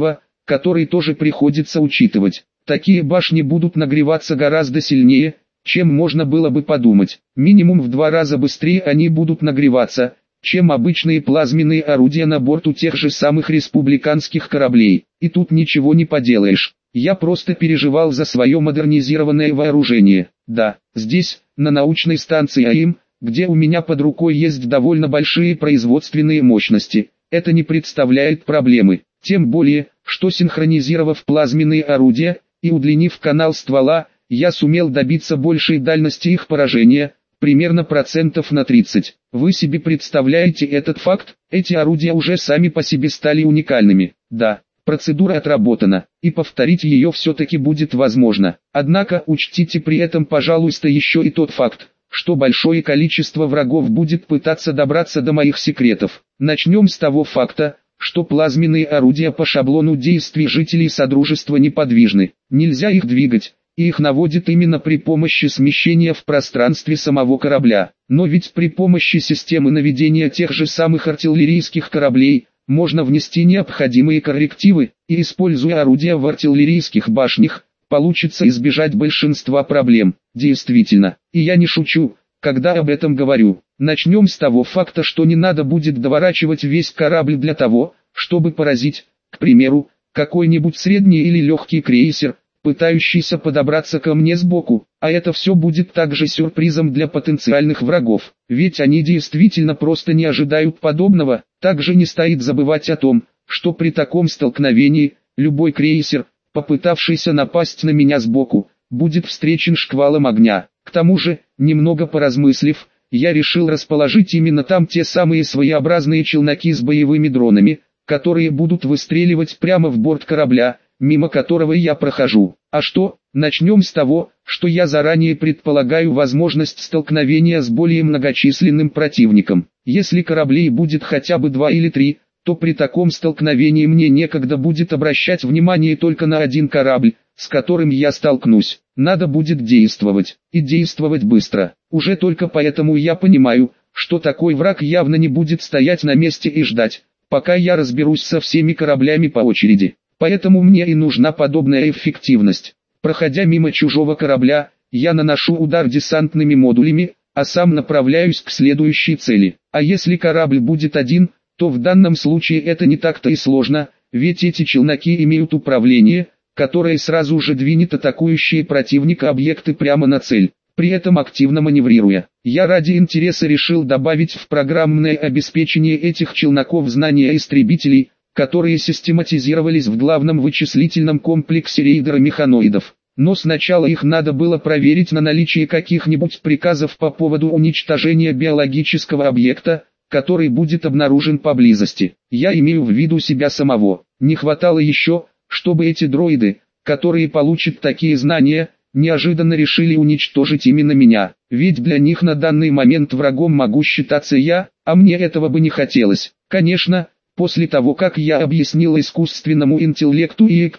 который тоже приходится учитывать. Такие башни будут нагреваться гораздо сильнее, чем можно было бы подумать. Минимум в 2 раза быстрее они будут нагреваться, чем обычные плазменные орудия на борту тех же самых республиканских кораблей. И тут ничего не поделаешь. Я просто переживал за свое модернизированное вооружение. Да, здесь, на научной станции АИМ, где у меня под рукой есть довольно большие производственные мощности, это не представляет проблемы. Тем более, что синхронизировав плазменные орудия и удлинив канал ствола, я сумел добиться большей дальности их поражения, примерно процентов на 30. Вы себе представляете этот факт? Эти орудия уже сами по себе стали уникальными. Да, процедура отработана, и повторить ее все-таки будет возможно. Однако учтите при этом, пожалуйста, еще и тот факт, что большое количество врагов будет пытаться добраться до моих секретов. Начнем с того факта, что плазменные орудия по шаблону действий жителей Содружества неподвижны. Нельзя их двигать, и их наводит именно при помощи смещения в пространстве самого корабля. Но ведь при помощи системы наведения тех же самых артиллерийских кораблей, можно внести необходимые коррективы, и используя орудия в артиллерийских башнях, получится избежать большинства проблем. Действительно, и я не шучу, когда об этом говорю. Начнем с того факта, что не надо будет доворачивать весь корабль для того, чтобы поразить, к примеру, какой-нибудь средний или легкий крейсер, пытающийся подобраться ко мне сбоку, а это все будет также сюрпризом для потенциальных врагов, ведь они действительно просто не ожидают подобного. Также не стоит забывать о том, что при таком столкновении, любой крейсер, попытавшийся напасть на меня сбоку, будет встречен шквалом огня. К тому же, немного поразмыслив, я решил расположить именно там те самые своеобразные челноки с боевыми дронами, которые будут выстреливать прямо в борт корабля, мимо которого я прохожу. А что? Начнем с того, что я заранее предполагаю возможность столкновения с более многочисленным противником. Если кораблей будет хотя бы 2 или 3, то при таком столкновении мне некогда будет обращать внимание только на один корабль, с которым я столкнусь. Надо будет действовать, и действовать быстро. Уже только поэтому я понимаю, что такой враг явно не будет стоять на месте и ждать, пока я разберусь со всеми кораблями по очереди. Поэтому мне и нужна подобная эффективность. Проходя мимо чужого корабля, я наношу удар десантными модулями, а сам направляюсь к следующей цели. А если корабль будет один, то в данном случае это не так-то и сложно, ведь эти челноки имеют управление, которое сразу же двинет атакующие противника объекты прямо на цель, при этом активно маневрируя. Я ради интереса решил добавить в программное обеспечение этих челноков знания истребителей, которые систематизировались в главном вычислительном комплексе рейдера-механоидов. Но сначала их надо было проверить на наличие каких-нибудь приказов по поводу уничтожения биологического объекта, который будет обнаружен поблизости. Я имею в виду себя самого. Не хватало еще, чтобы эти дроиды, которые получат такие знания, неожиданно решили уничтожить именно меня. Ведь для них на данный момент врагом могу считаться я, а мне этого бы не хотелось. Конечно, после того как я объяснил искусственному интеллекту ИЭК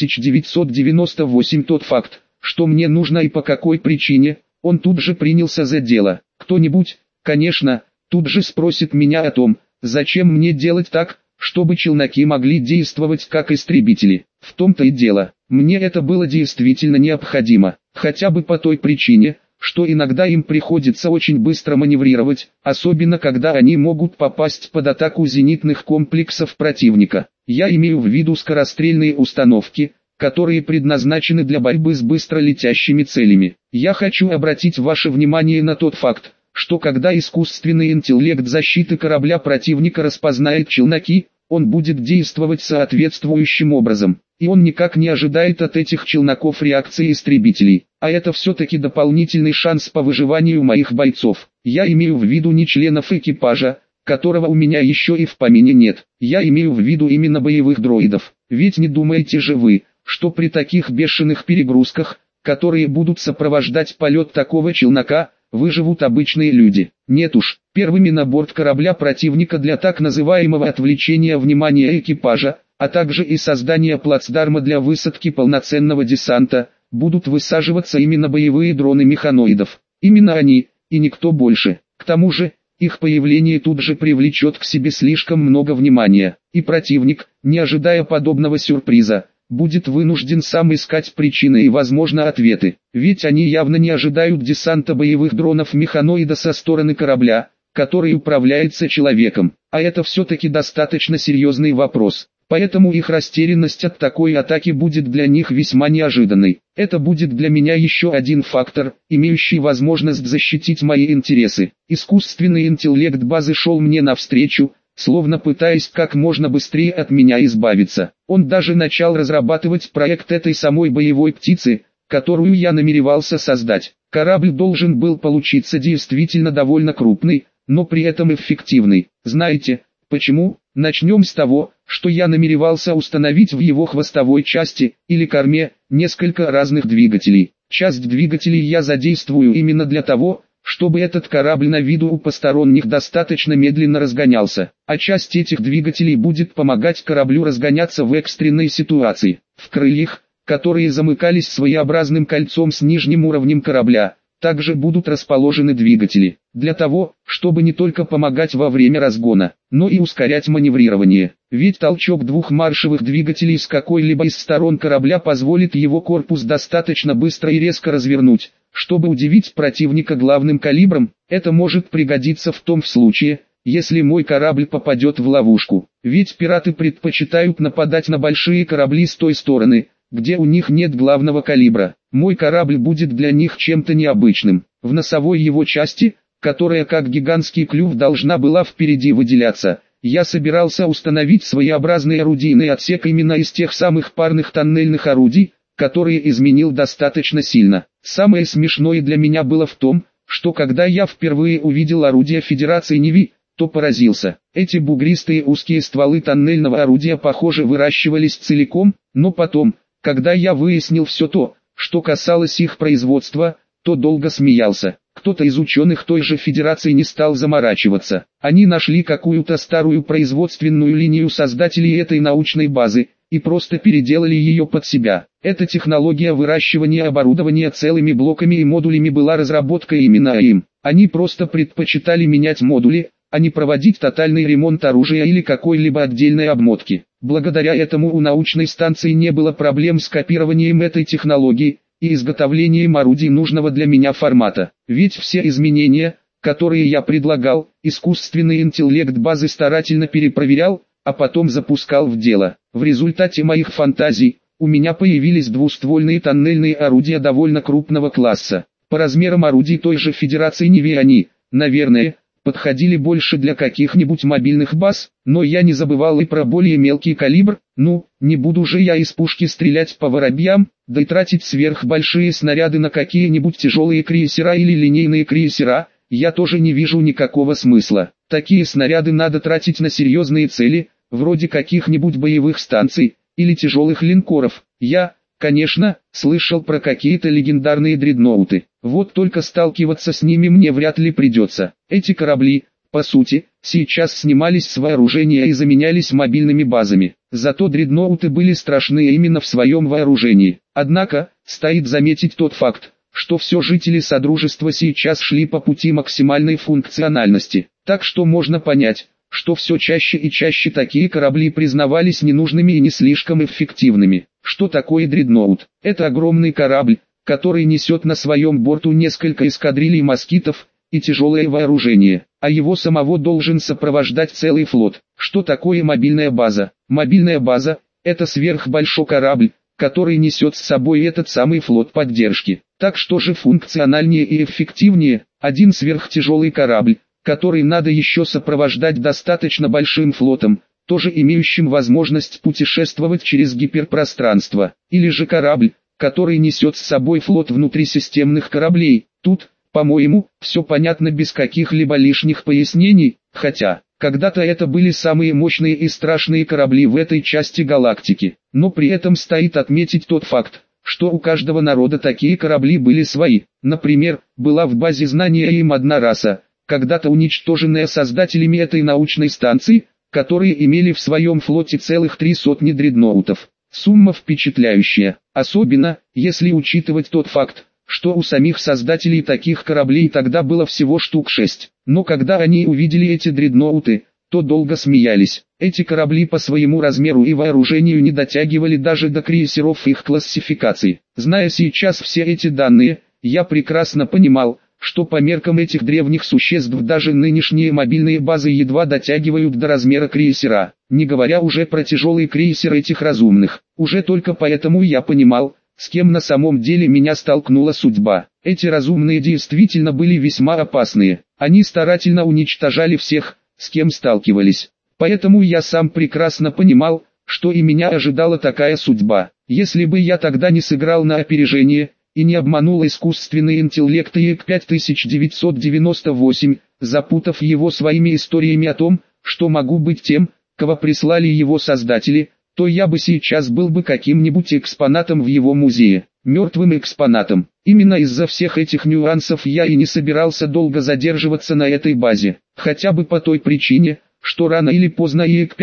5998 тот факт, что мне нужно и по какой причине, он тут же принялся за дело. Кто-нибудь, конечно, тут же спросит меня о том, зачем мне делать так, чтобы челноки могли действовать как истребители. В том-то и дело, мне это было действительно необходимо, хотя бы по той причине, что иногда им приходится очень быстро маневрировать, особенно когда они могут попасть под атаку зенитных комплексов противника. Я имею в виду скорострельные установки, которые предназначены для борьбы с быстро летящими целями. Я хочу обратить ваше внимание на тот факт, что когда искусственный интеллект защиты корабля противника распознает челноки, он будет действовать соответствующим образом, и он никак не ожидает от этих челноков реакции истребителей, а это все-таки дополнительный шанс по выживанию моих бойцов. Я имею в виду не членов экипажа, которого у меня еще и в помине нет, я имею в виду именно боевых дроидов, ведь не думаете же вы, что при таких бешеных перегрузках, которые будут сопровождать полет такого челнока, выживут обычные люди? Нет уж, первыми на борт корабля противника для так называемого отвлечения внимания экипажа, а также и создания плацдарма для высадки полноценного десанта, будут высаживаться именно боевые дроны механоидов. Именно они, и никто больше. К тому же, их появление тут же привлечет к себе слишком много внимания, и противник, не ожидая подобного сюрприза, будет вынужден сам искать причины и, возможно, ответы. Ведь они явно не ожидают десанта боевых дронов-механоида со стороны корабля, который управляется человеком. А это все-таки достаточно серьезный вопрос. Поэтому их растерянность от такой атаки будет для них весьма неожиданной. Это будет для меня еще один фактор, имеющий возможность защитить мои интересы. Искусственный интеллект базы шел мне навстречу, словно пытаясь как можно быстрее от меня избавиться. Он даже начал разрабатывать проект этой самой боевой птицы, которую я намеревался создать. Корабль должен был получиться действительно довольно крупный, но при этом эффективный. Знаете, почему? Начнем с того, что я намеревался установить в его хвостовой части, или корме, несколько разных двигателей. Часть двигателей я задействую именно для того, чтобы этот корабль на виду у посторонних достаточно медленно разгонялся, а часть этих двигателей будет помогать кораблю разгоняться в экстренной ситуации. В крыльях, которые замыкались своеобразным кольцом с нижним уровнем корабля, также будут расположены двигатели, для того, чтобы не только помогать во время разгона, но и ускорять маневрирование. Ведь толчок двух маршевых двигателей с какой-либо из сторон корабля позволит его корпус достаточно быстро и резко развернуть, чтобы удивить противника главным калибром. Это может пригодиться в том случае, если мой корабль попадет в ловушку. Ведь пираты предпочитают нападать на большие корабли с той стороны, где у них нет главного калибра. Мой корабль будет для них чем-то необычным. В носовой его части, которая как гигантский клюв должна была впереди выделяться, я собирался установить своеобразный орудийный отсек именно из тех самых парных тоннельных орудий, которые изменил достаточно сильно. Самое смешное для меня было в том, что когда я впервые увидел орудие Федерации Неви, то поразился. Эти бугристые узкие стволы тоннельного орудия, похоже, выращивались целиком, но потом, когда я выяснил все то, что касалось их производства, то долго смеялся. Кто-то из ученых той же Федерации не стал заморачиваться. Они нашли какую-то старую производственную линию создателей этой научной базы, и просто переделали ее под себя. Эта технология выращивания оборудования целыми блоками и модулями была разработкой именно им. Они просто предпочитали менять модули, а не проводить тотальный ремонт оружия или какой-либо отдельной обмотки. Благодаря этому у научной станции не было проблем с копированием этой технологии и изготовлением орудий нужного для меня формата. Ведь все изменения, которые я предлагал, искусственный интеллект базы старательно перепроверял, а потом запускал в дело. В результате моих фантазий, у меня появились двуствольные тоннельные орудия довольно крупного класса. По размерам орудий той же Федерации Неви они, наверное, подходили больше для каких-нибудь мобильных баз, но я не забывал и про более мелкий калибр. Ну, не буду же я из пушки стрелять по воробьям, да и тратить сверхбольшие снаряды на какие-нибудь тяжелые крейсера или линейные крейсера, я тоже не вижу никакого смысла. Такие снаряды надо тратить на серьезные цели, вроде каких-нибудь боевых станций, или тяжелых линкоров. Я, конечно, слышал про какие-то легендарные дредноуты. Вот только сталкиваться с ними мне вряд ли придется. Эти корабли, по сути, сейчас снимались с вооружения и заменялись мобильными базами. Зато дредноуты были страшны именно в своем вооружении. Однако, стоит заметить тот факт, что все жители Содружества сейчас шли по пути максимальной функциональности. Так что можно понять, что все чаще и чаще такие корабли признавались ненужными и не слишком эффективными. Что такое дредноут? Это огромный корабль, который несет на своем борту несколько эскадрилей москитов и тяжелое вооружение, а его самого должен сопровождать целый флот. Что такое мобильная база? Мобильная база – это сверхбольшой корабль, который несет с собой этот самый флот поддержки. Так что же функциональнее и эффективнее? Один сверхтяжелый корабль, который надо еще сопровождать достаточно большим флотом, тоже имеющим возможность путешествовать через гиперпространство, или же корабль, который несет с собой флот внутрисистемных кораблей. Тут, по-моему, все понятно без каких-либо лишних пояснений, хотя, когда-то это были самые мощные и страшные корабли в этой части галактики. Но при этом стоит отметить тот факт, что у каждого народа такие корабли были свои. Например, была в базе знания им одна раса, когда-то уничтоженная создателями этой научной станции, которые имели в своем флоте целых 3 сотни дредноутов. Сумма впечатляющая, особенно, если учитывать тот факт, что у самих создателей таких кораблей тогда было всего штук 6. Но когда они увидели эти дредноуты, то долго смеялись. Эти корабли по своему размеру и вооружению не дотягивали даже до крейсеров их классификации. Зная сейчас все эти данные, я прекрасно понимал, что по меркам этих древних существ даже нынешние мобильные базы едва дотягивают до размера крейсера, не говоря уже про тяжелый крейсер этих разумных. Уже только поэтому я понимал, с кем на самом деле меня столкнула судьба. Эти разумные действительно были весьма опасные. Они старательно уничтожали всех, с кем сталкивались. Поэтому я сам прекрасно понимал, что и меня ожидала такая судьба. Если бы я тогда не сыграл на опережение и не обманул искусственный интеллект ИЭК 5998, запутав его своими историями о том, что могу быть тем, кого прислали его создатели, то я бы сейчас был бы каким-нибудь экспонатом в его музее, мертвым экспонатом. Именно из-за всех этих нюансов я и не собирался долго задерживаться на этой базе, хотя бы по той причине, что рано или поздно ИЭК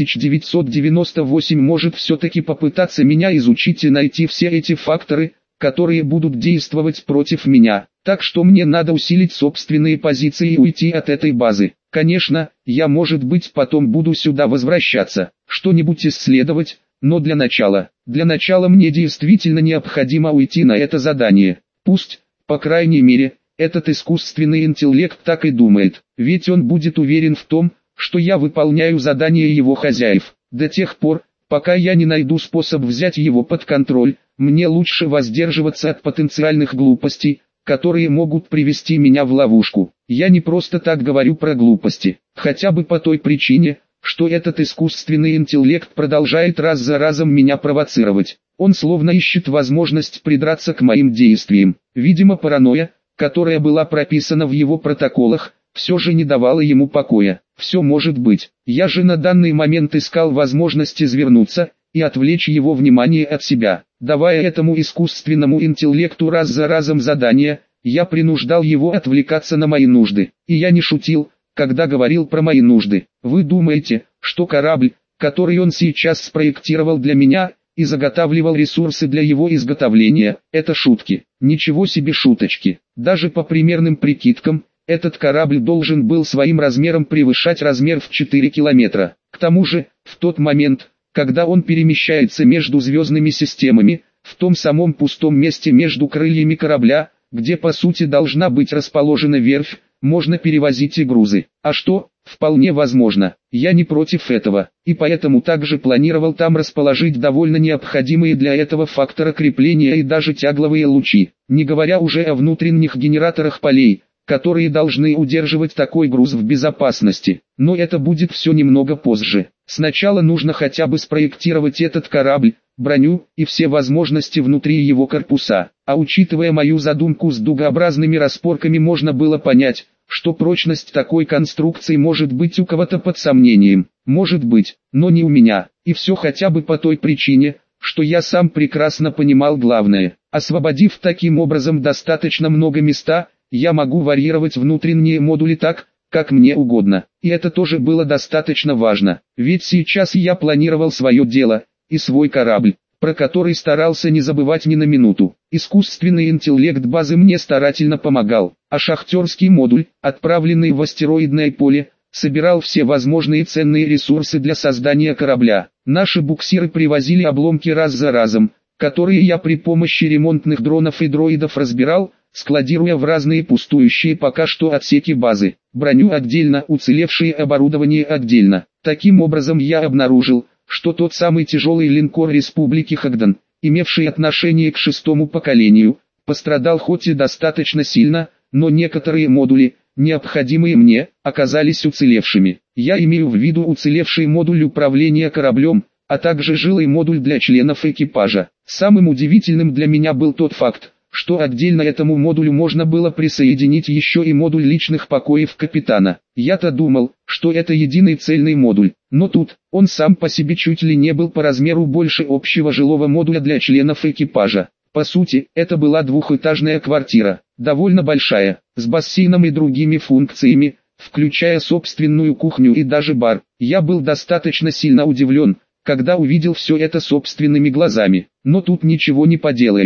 5998 может все-таки попытаться меня изучить и найти все эти факторы, которые будут действовать против меня. Так что мне надо усилить собственные позиции и уйти от этой базы. Конечно, я, может быть, потом буду сюда возвращаться, что-нибудь исследовать, но для начала мне действительно необходимо уйти на это задание. Пусть, по крайней мере, этот искусственный интеллект так и думает, ведь он будет уверен в том, что я выполняю задание его хозяев. До тех пор, пока я не найду способ взять его под контроль, мне лучше воздерживаться от потенциальных глупостей, которые могут привести меня в ловушку. Я не просто так говорю про глупости, хотя бы по той причине, что этот искусственный интеллект продолжает раз за разом меня провоцировать. Он словно ищет возможность придраться к моим действиям. Видимо, паранойя, которая была прописана в его протоколах, все же не давала ему покоя. Все может быть. Я же на данный момент искал возможность извернуться и отвлечь его внимание от себя. Давая этому искусственному интеллекту раз за разом задания, я принуждал его отвлекаться на мои нужды. И я не шутил, когда говорил про мои нужды. Вы думаете, что корабль, который он сейчас спроектировал для меня и заготавливал ресурсы для его изготовления, это шутки? Ничего себе шуточки. Даже по примерным прикидкам, этот корабль должен был своим размером превышать размер в 4 километра. К тому же, в тот момент, когда он перемещается между звездными системами, в том самом пустом месте между крыльями корабля, где по сути должна быть расположена верфь, можно перевозить и грузы. А что? Вполне возможно. Я не против этого, и поэтому также планировал там расположить довольно необходимые для этого фактора крепления и даже тягловые лучи, не говоря уже о внутренних генераторах полей, которые должны удерживать такой груз в безопасности. Но это будет все немного позже. Сначала нужно хотя бы спроектировать этот корабль, броню и все возможности внутри его корпуса. А учитывая мою задумку с дугообразными распорками, можно было понять, что прочность такой конструкции может быть у кого-то под сомнением. Может быть, но не у меня. И все хотя бы по той причине, что я сам прекрасно понимал главное. Освободив таким образом достаточно много места, я могу варьировать внутренние модули так, как мне угодно. И это тоже было достаточно важно, ведь сейчас я планировал свое дело и свой корабль, про который старался не забывать ни на минуту. Искусственный интеллект базы мне старательно помогал, а шахтерский модуль, отправленный в астероидное поле, собирал все возможные ценные ресурсы для создания корабля. Наши буксиры привозили обломки раз за разом, которые я при помощи ремонтных дронов и дроидов разбирал, складируя в разные пустующие пока что отсеки базы. Броню отдельно, уцелевшее оборудование отдельно. Таким образом я обнаружил, что тот самый тяжелый линкор Республики Хагдан, имевший отношение к шестому поколению, пострадал хоть и достаточно сильно, но некоторые модули, необходимые мне, оказались уцелевшими. Я имею в виду уцелевший модуль управления кораблем, а также жилой модуль для членов экипажа. Самым удивительным для меня был тот факт, что отдельно этому модулю можно было присоединить еще и модуль личных покоев капитана. Я-то думал, что это единый цельный модуль, но тут, он сам по себе чуть ли не был по размеру больше общего жилого модуля для членов экипажа. По сути, это была двухэтажная квартира, довольно большая, с бассейном и другими функциями, включая собственную кухню и даже бар. Я был достаточно сильно удивлен, когда увидел все это собственными глазами, но тут ничего не поделаешь.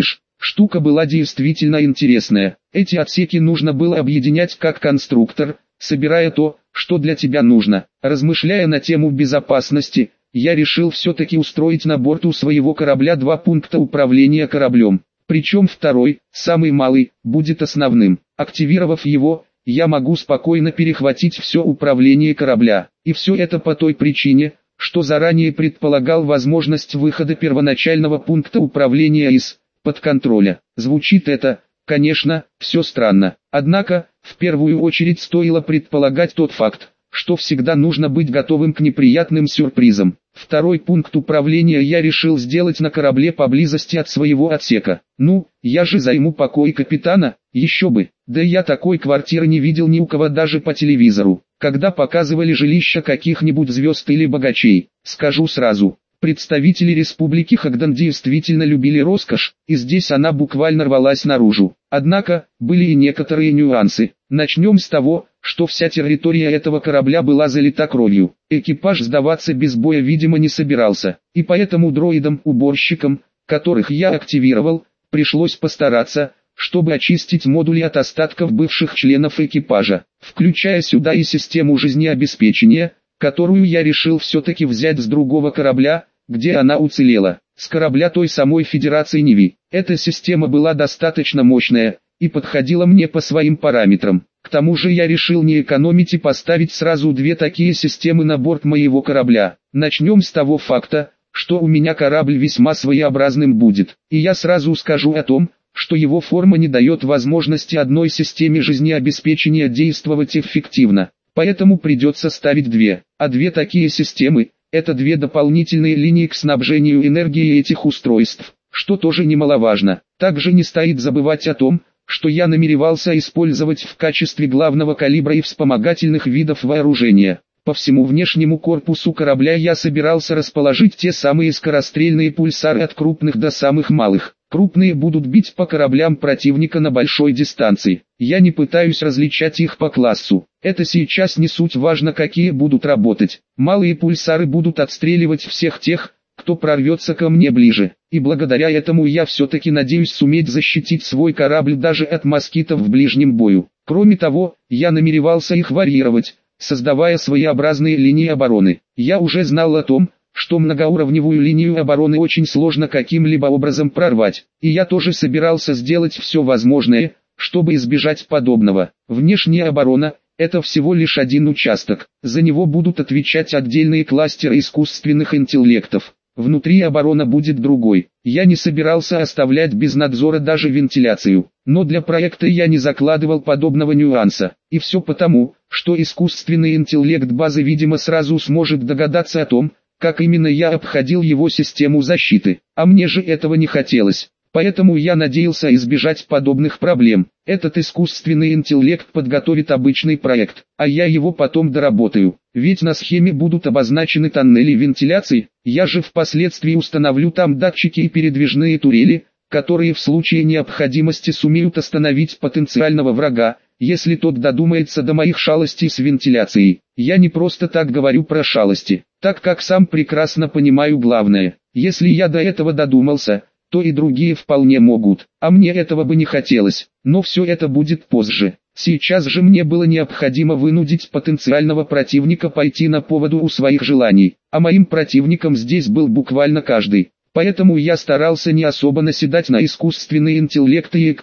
Штука была действительно интересная. Эти отсеки нужно было объединять как конструктор, собирая то, что для тебя нужно. Размышляя на тему безопасности, я решил все-таки устроить на борту своего корабля 2 пункта управления кораблем. Причем второй, самый малый, будет основным. Активировав его, я могу спокойно перехватить все управление корабля. И все это по той причине, что заранее предполагал возможность выхода первоначального пункта управления из-под контроля. Звучит это, конечно, все странно. Однако, в первую очередь стоило предполагать тот факт, что всегда нужно быть готовым к неприятным сюрпризам. Второй пункт управления я решил сделать на корабле поблизости от своего отсека. Ну, я же займу покой капитана, еще бы. Да я такой квартиры не видел ни у кого даже по телевизору, когда показывали жилища каких-нибудь звезд или богачей. Скажу сразу, представители республики Хагдан действительно любили роскошь, и здесь она буквально рвалась наружу. Однако, были и некоторые нюансы. Начнем с того, что вся территория этого корабля была залита кровью. Экипаж сдаваться без боя видимо не собирался, и поэтому дроидам-уборщикам, которых я активировал, пришлось постараться, чтобы очистить модули от остатков бывших членов экипажа, включая сюда и систему жизнеобеспечения, которую я решил все-таки взять с другого корабля, где она уцелела, с корабля той самой Федерации Неви. Эта система была достаточно мощная и подходила мне по своим параметрам. К тому же я решил не экономить и поставить сразу 2 такие системы на борт моего корабля. Начнем с того факта, что у меня корабль весьма своеобразным будет, и я сразу скажу о том, что его форма не дает возможности одной системе жизнеобеспечения действовать эффективно, поэтому придется ставить 2, а 2 такие системы – это 2 дополнительные линии к снабжению энергией этих устройств, что тоже немаловажно. Также не стоит забывать о том, что я намеревался использовать в качестве главного калибра и вспомогательных видов вооружения. По всему внешнему корпусу корабля я собирался расположить те самые скорострельные пульсары от крупных до самых малых. Крупные будут бить по кораблям противника на большой дистанции. Я не пытаюсь различать их по классу. Это сейчас не суть важно, какие будут работать. Малые пульсары будут отстреливать всех тех, кто прорвется ко мне ближе. И благодаря этому я все-таки надеюсь суметь защитить свой корабль даже от москитов в ближнем бою. Кроме того, я намеревался их варьировать, создавая своеобразные линии обороны. Я уже знал о том, что многоуровневую линию обороны очень сложно каким-либо образом прорвать, и я тоже собирался сделать все возможное, чтобы избежать подобного. Внешняя оборона – это всего лишь один участок, за него будут отвечать отдельные кластеры искусственных интеллектов. Внутри оборона будет другой. Я не собирался оставлять без надзора даже вентиляцию, но для проекта я не закладывал подобного нюанса. И все потому, что искусственный интеллект базы видимо сразу сможет догадаться о том, как именно я обходил его систему защиты. А мне же этого не хотелось. Поэтому я надеялся избежать подобных проблем. Этот искусственный интеллект подготовит обычный проект, а я его потом доработаю. Ведь на схеме будут обозначены тоннели вентиляции, я же впоследствии установлю там датчики и передвижные турели, которые в случае необходимости сумеют остановить потенциального врага, если тот додумается до моих шалостей с вентиляцией. Я не просто так говорю про шалости, так как сам прекрасно понимаю главное. Если я до этого додумался, то и другие вполне могут, а мне этого бы не хотелось, но все это будет позже. Сейчас же мне было необходимо вынудить потенциального противника пойти на поводу у своих желаний, а моим противником здесь был буквально каждый. Поэтому я старался не особо наседать на искусственный интеллект ИЭК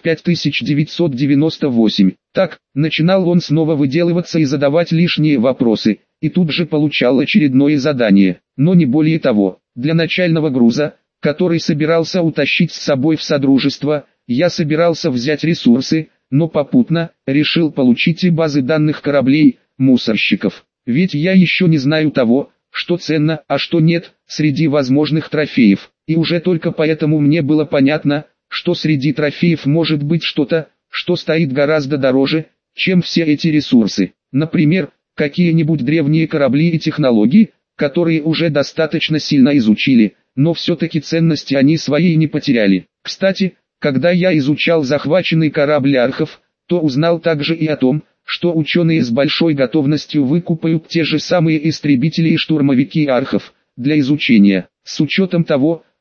5998. Так, начинал он снова выделываться и задавать лишние вопросы, и тут же получал очередное задание, но не более того. Для начального груза, который собирался утащить с собой в Содружество, я собирался взять ресурсы, но попутно решил получить и базы данных кораблей, мусорщиков. Ведь я еще не знаю того, что ценно, а что нет, среди возможных трофеев. И уже только поэтому мне было понятно, что среди трофеев может быть что-то, что стоит гораздо дороже, чем все эти ресурсы. Например, какие-нибудь древние корабли и технологии, которые уже достаточно сильно изучили, но все-таки ценности они свои не потеряли. Кстати, когда я изучал захваченный корабль архов, то узнал также и о том, что ученые с большой готовностью выкупают те же самые истребители и штурмовики архов для изучения. С учетом того,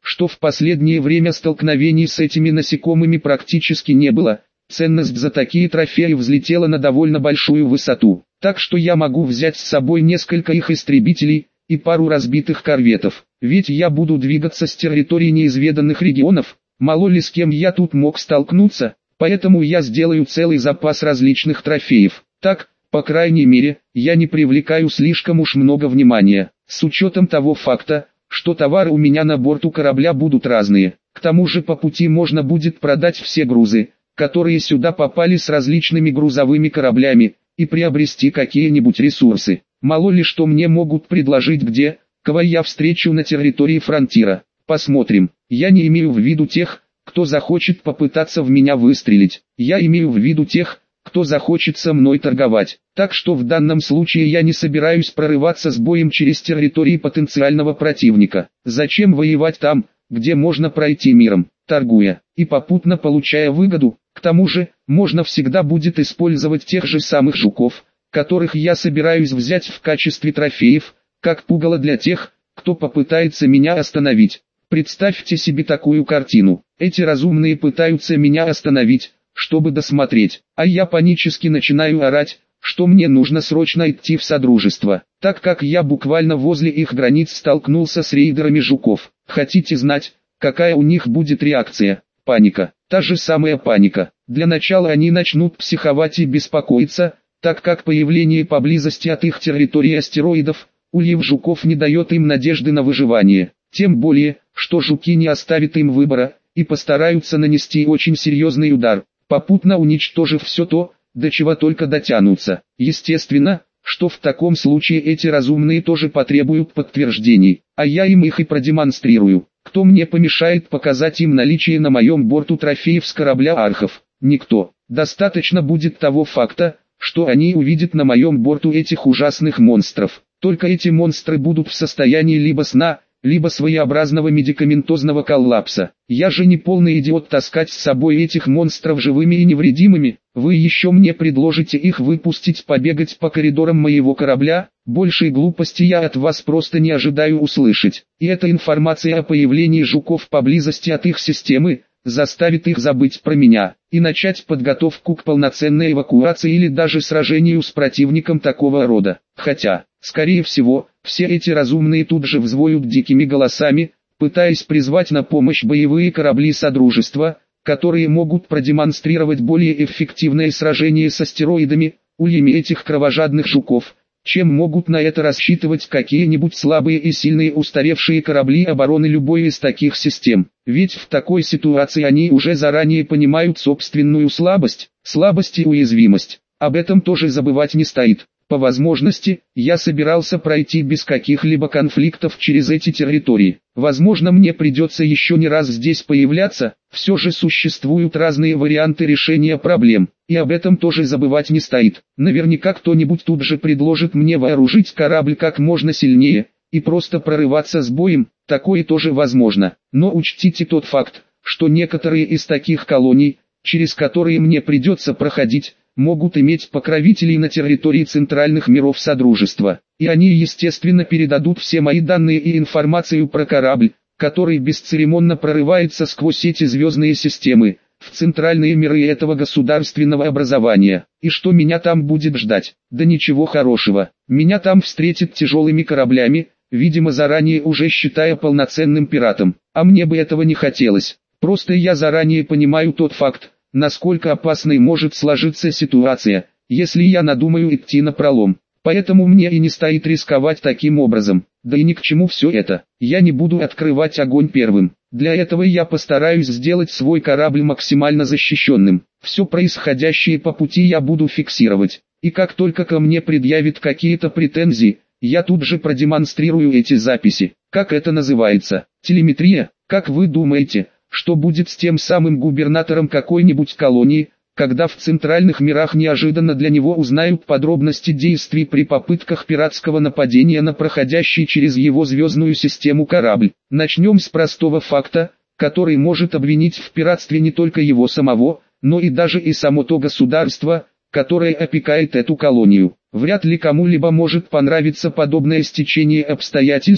что в последнее время столкновений с этими насекомыми практически не было. Ценность за такие трофеи взлетела на довольно большую высоту, так что я могу взять с собой несколько их истребителей и пару разбитых корветов, ведь я буду двигаться с территории неизведанных регионов, мало ли с кем я тут мог столкнуться, поэтому я сделаю целый запас различных трофеев. Так, по крайней мере, я не привлекаю слишком уж много внимания, с учетом того факта, что товары у меня на борту корабля будут разные. К тому же по пути можно будет продать все грузы, которые сюда попали с различными грузовыми кораблями, и приобрести какие-нибудь ресурсы. Мало ли что мне могут предложить где, кого я встречу на территории фронтира. Посмотрим. Я не имею в виду тех, кто захочет попытаться в меня выстрелить. Я имею в виду тех, кто захочет со мной торговать. Так что в данном случае я не собираюсь прорываться с боем через территории потенциального противника. Зачем воевать там, где можно пройти миром, торгуя, и попутно получая выгоду? К тому же, можно всегда будет использовать тех же самых жуков, которых я собираюсь взять в качестве трофеев, как пугало для тех, кто попытается меня остановить. Представьте себе такую картину. Эти разумные пытаются меня остановить, чтобы досмотреть, а я панически начинаю орать, что мне нужно срочно идти в Содружество, так как я буквально возле их границ столкнулся с рейдерами жуков. Хотите знать, какая у них будет реакция? Паника. Та же самая паника. Для начала они начнут психовать и беспокоиться, так как появление поблизости от их территории астероидов, ульев жуков не дает им надежды на выживание. Тем более, что жуки не оставят им выбора, и постараются нанести очень серьезный удар, попутно уничтожив все то, до чего только дотянутся. Естественно, что в таком случае эти разумные тоже потребуют подтверждений, а я им их и продемонстрирую. Кто мне помешает показать им наличие на моем борту трофеев с корабля Архов? Никто. Достаточно будет того факта, что они увидят на моем борту этих ужасных монстров. Только эти монстры будут в состоянии либо сна, либо своеобразного медикаментозного коллапса. Я же не полный идиот таскать с собой этих монстров живыми и невредимыми. Вы еще мне предложите их выпустить побегать по коридорам моего корабля? Большей глупости я от вас просто не ожидаю услышать. И эта информация о появлении жуков поблизости от их системы заставит их забыть про меня и начать подготовку к полноценной эвакуации или даже сражению с противником такого рода. Хотя, скорее всего, все эти разумные тут же взвоют дикими голосами, пытаясь призвать на помощь боевые корабли Содружества, которые могут продемонстрировать более эффективное сражение с астероидами, ульями этих кровожадных жуков, чем могут на это рассчитывать какие-нибудь слабые и сильные устаревшие корабли обороны любой из таких систем. Ведь в такой ситуации они уже заранее понимают собственную слабость и уязвимость. Об этом тоже забывать не стоит. По возможности, я собирался пройти без каких-либо конфликтов через эти территории. Возможно, мне придется еще не раз здесь появляться, все же существуют разные варианты решения проблем, и об этом тоже забывать не стоит. Наверняка кто-нибудь тут же предложит мне вооружить корабль как можно сильнее, и просто прорываться с боем, такое тоже возможно. Но учтите тот факт, что некоторые из таких колоний, через которые мне придется проходить, могут иметь покровителей на территории центральных миров Содружества, и они естественно передадут все мои данные и информацию про корабль, который бесцеремонно прорывается сквозь эти звездные системы, в центральные миры этого государственного образования. И что меня там будет ждать? Да ничего хорошего. Меня там встретят тяжелыми кораблями, видимо заранее уже считая полноценным пиратом, а мне бы этого не хотелось. Просто я заранее понимаю тот факт, насколько опасной может сложиться ситуация, если я надумаю идти напролом. Поэтому мне и не стоит рисковать таким образом. Да и ни к чему все это. Я не буду открывать огонь первым. Для этого я постараюсь сделать свой корабль максимально защищенным. Все происходящее по пути я буду фиксировать. И как только ко мне предъявят какие-то претензии, я тут же продемонстрирую эти записи. Как это называется? Телеметрия? Как вы думаете, что будет с тем самым губернатором какой-нибудь колонии, когда в центральных мирах неожиданно для него узнают подробности действий при попытках пиратского нападения на проходящий через его звездную систему корабль? Начнем с простого факта, который может обвинить в пиратстве не только его самого, но и даже и само то государство, которое опекает эту колонию. Вряд ли кому-либо может понравиться подобное стечение обстоятельств,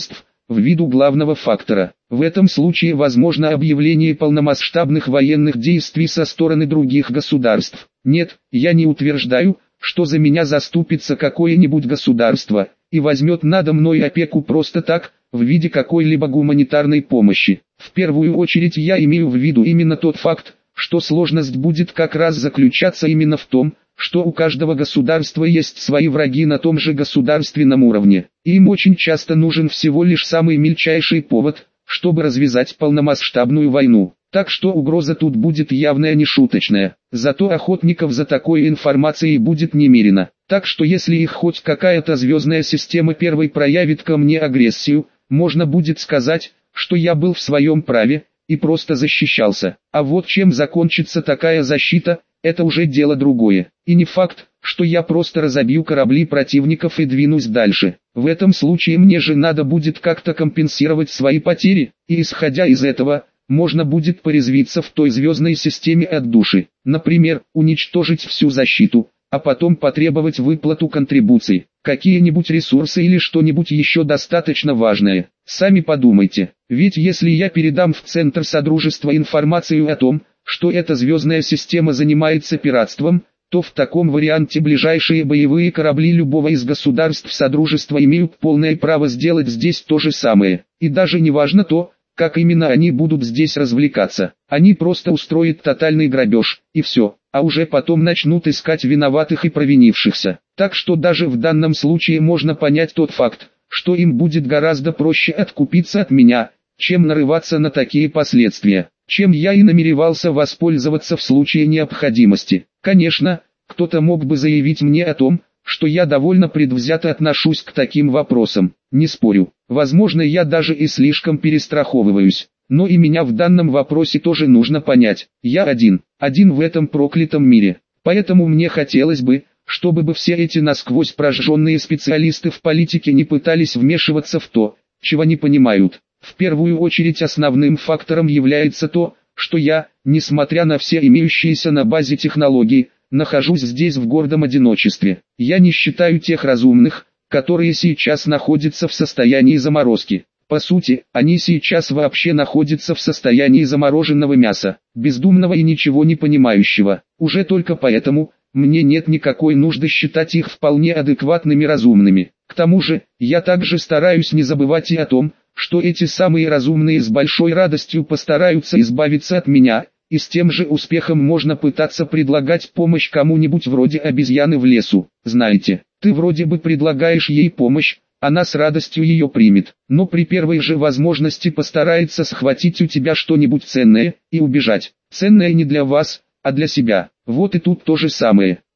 ввиду главного фактора. В этом случае возможно объявление полномасштабных военных действий со стороны других государств. Нет, я не утверждаю, что за меня заступится какое-нибудь государство и возьмет надо мной опеку просто так, в виде какой-либо гуманитарной помощи. В первую очередь я имею в виду именно тот факт, что сложность будет как раз заключаться именно в том, что у каждого государства есть свои враги на том же государственном уровне, и им очень часто нужен всего лишь самый мельчайший повод, чтобы развязать полномасштабную войну. Так что угроза тут будет явная, не шуточная. Зато охотников за такой информацией будет немерено. Так что если их хоть какая-то звездная система первой проявит ко мне агрессию, можно будет сказать, что я был в своем праве и просто защищался. А вот чем закончится такая защита, это уже дело другое. И не факт, что я просто разобью корабли противников и двинусь дальше. В этом случае мне же надо будет как-то компенсировать свои потери, и исходя из этого, можно будет порезвиться в той звездной системе от души. Например, уничтожить всю защиту, а потом потребовать выплату контрибуций, какие-нибудь ресурсы или что-нибудь еще достаточно важное. Сами подумайте, ведь если я передам в Центр Содружества информацию о том, что эта звездная система занимается пиратством, то в таком варианте ближайшие боевые корабли любого из государств Содружества имеют полное право сделать здесь то же самое. И даже не важно то, как именно они будут здесь развлекаться. Они просто устроят тотальный грабеж, и все, а уже потом начнут искать виноватых и провинившихся. Так что даже в данном случае можно понять тот факт, что им будет гораздо проще откупиться от меня, чем нарываться на такие последствия, чем я и намеревался воспользоваться в случае необходимости. Конечно, кто-то мог бы заявить мне о том, что я довольно предвзято отношусь к таким вопросам. Не спорю, возможно, я даже и слишком перестраховываюсь, но и меня в данном вопросе тоже нужно понять. Я один в этом проклятом мире, поэтому мне хотелось бы, чтобы все эти насквозь прожженные специалисты в политике не пытались вмешиваться в то, чего не понимают. В первую очередь основным фактором является то, что я, несмотря на все имеющиеся на базе технологии, нахожусь здесь в гордом одиночестве. Я не считаю тех разумных, которые сейчас находятся в состоянии заморозки. По сути, они сейчас вообще находятся в состоянии замороженного мяса, бездумного и ничего не понимающего. Уже только поэтому, мне нет никакой нужды считать их вполне адекватными разумными. К тому же, я также стараюсь не забывать и о том, что эти самые разумные с большой радостью постараются избавиться от меня, и с тем же успехом можно пытаться предлагать помощь кому-нибудь вроде обезьяны в лесу. Знаете, ты вроде бы предлагаешь ей помощь, она с радостью ее примет, но при первой же возможности постарается схватить у тебя что-нибудь ценное и убежать. Ценное не для вас, а для себя. Вот и тут то же самое.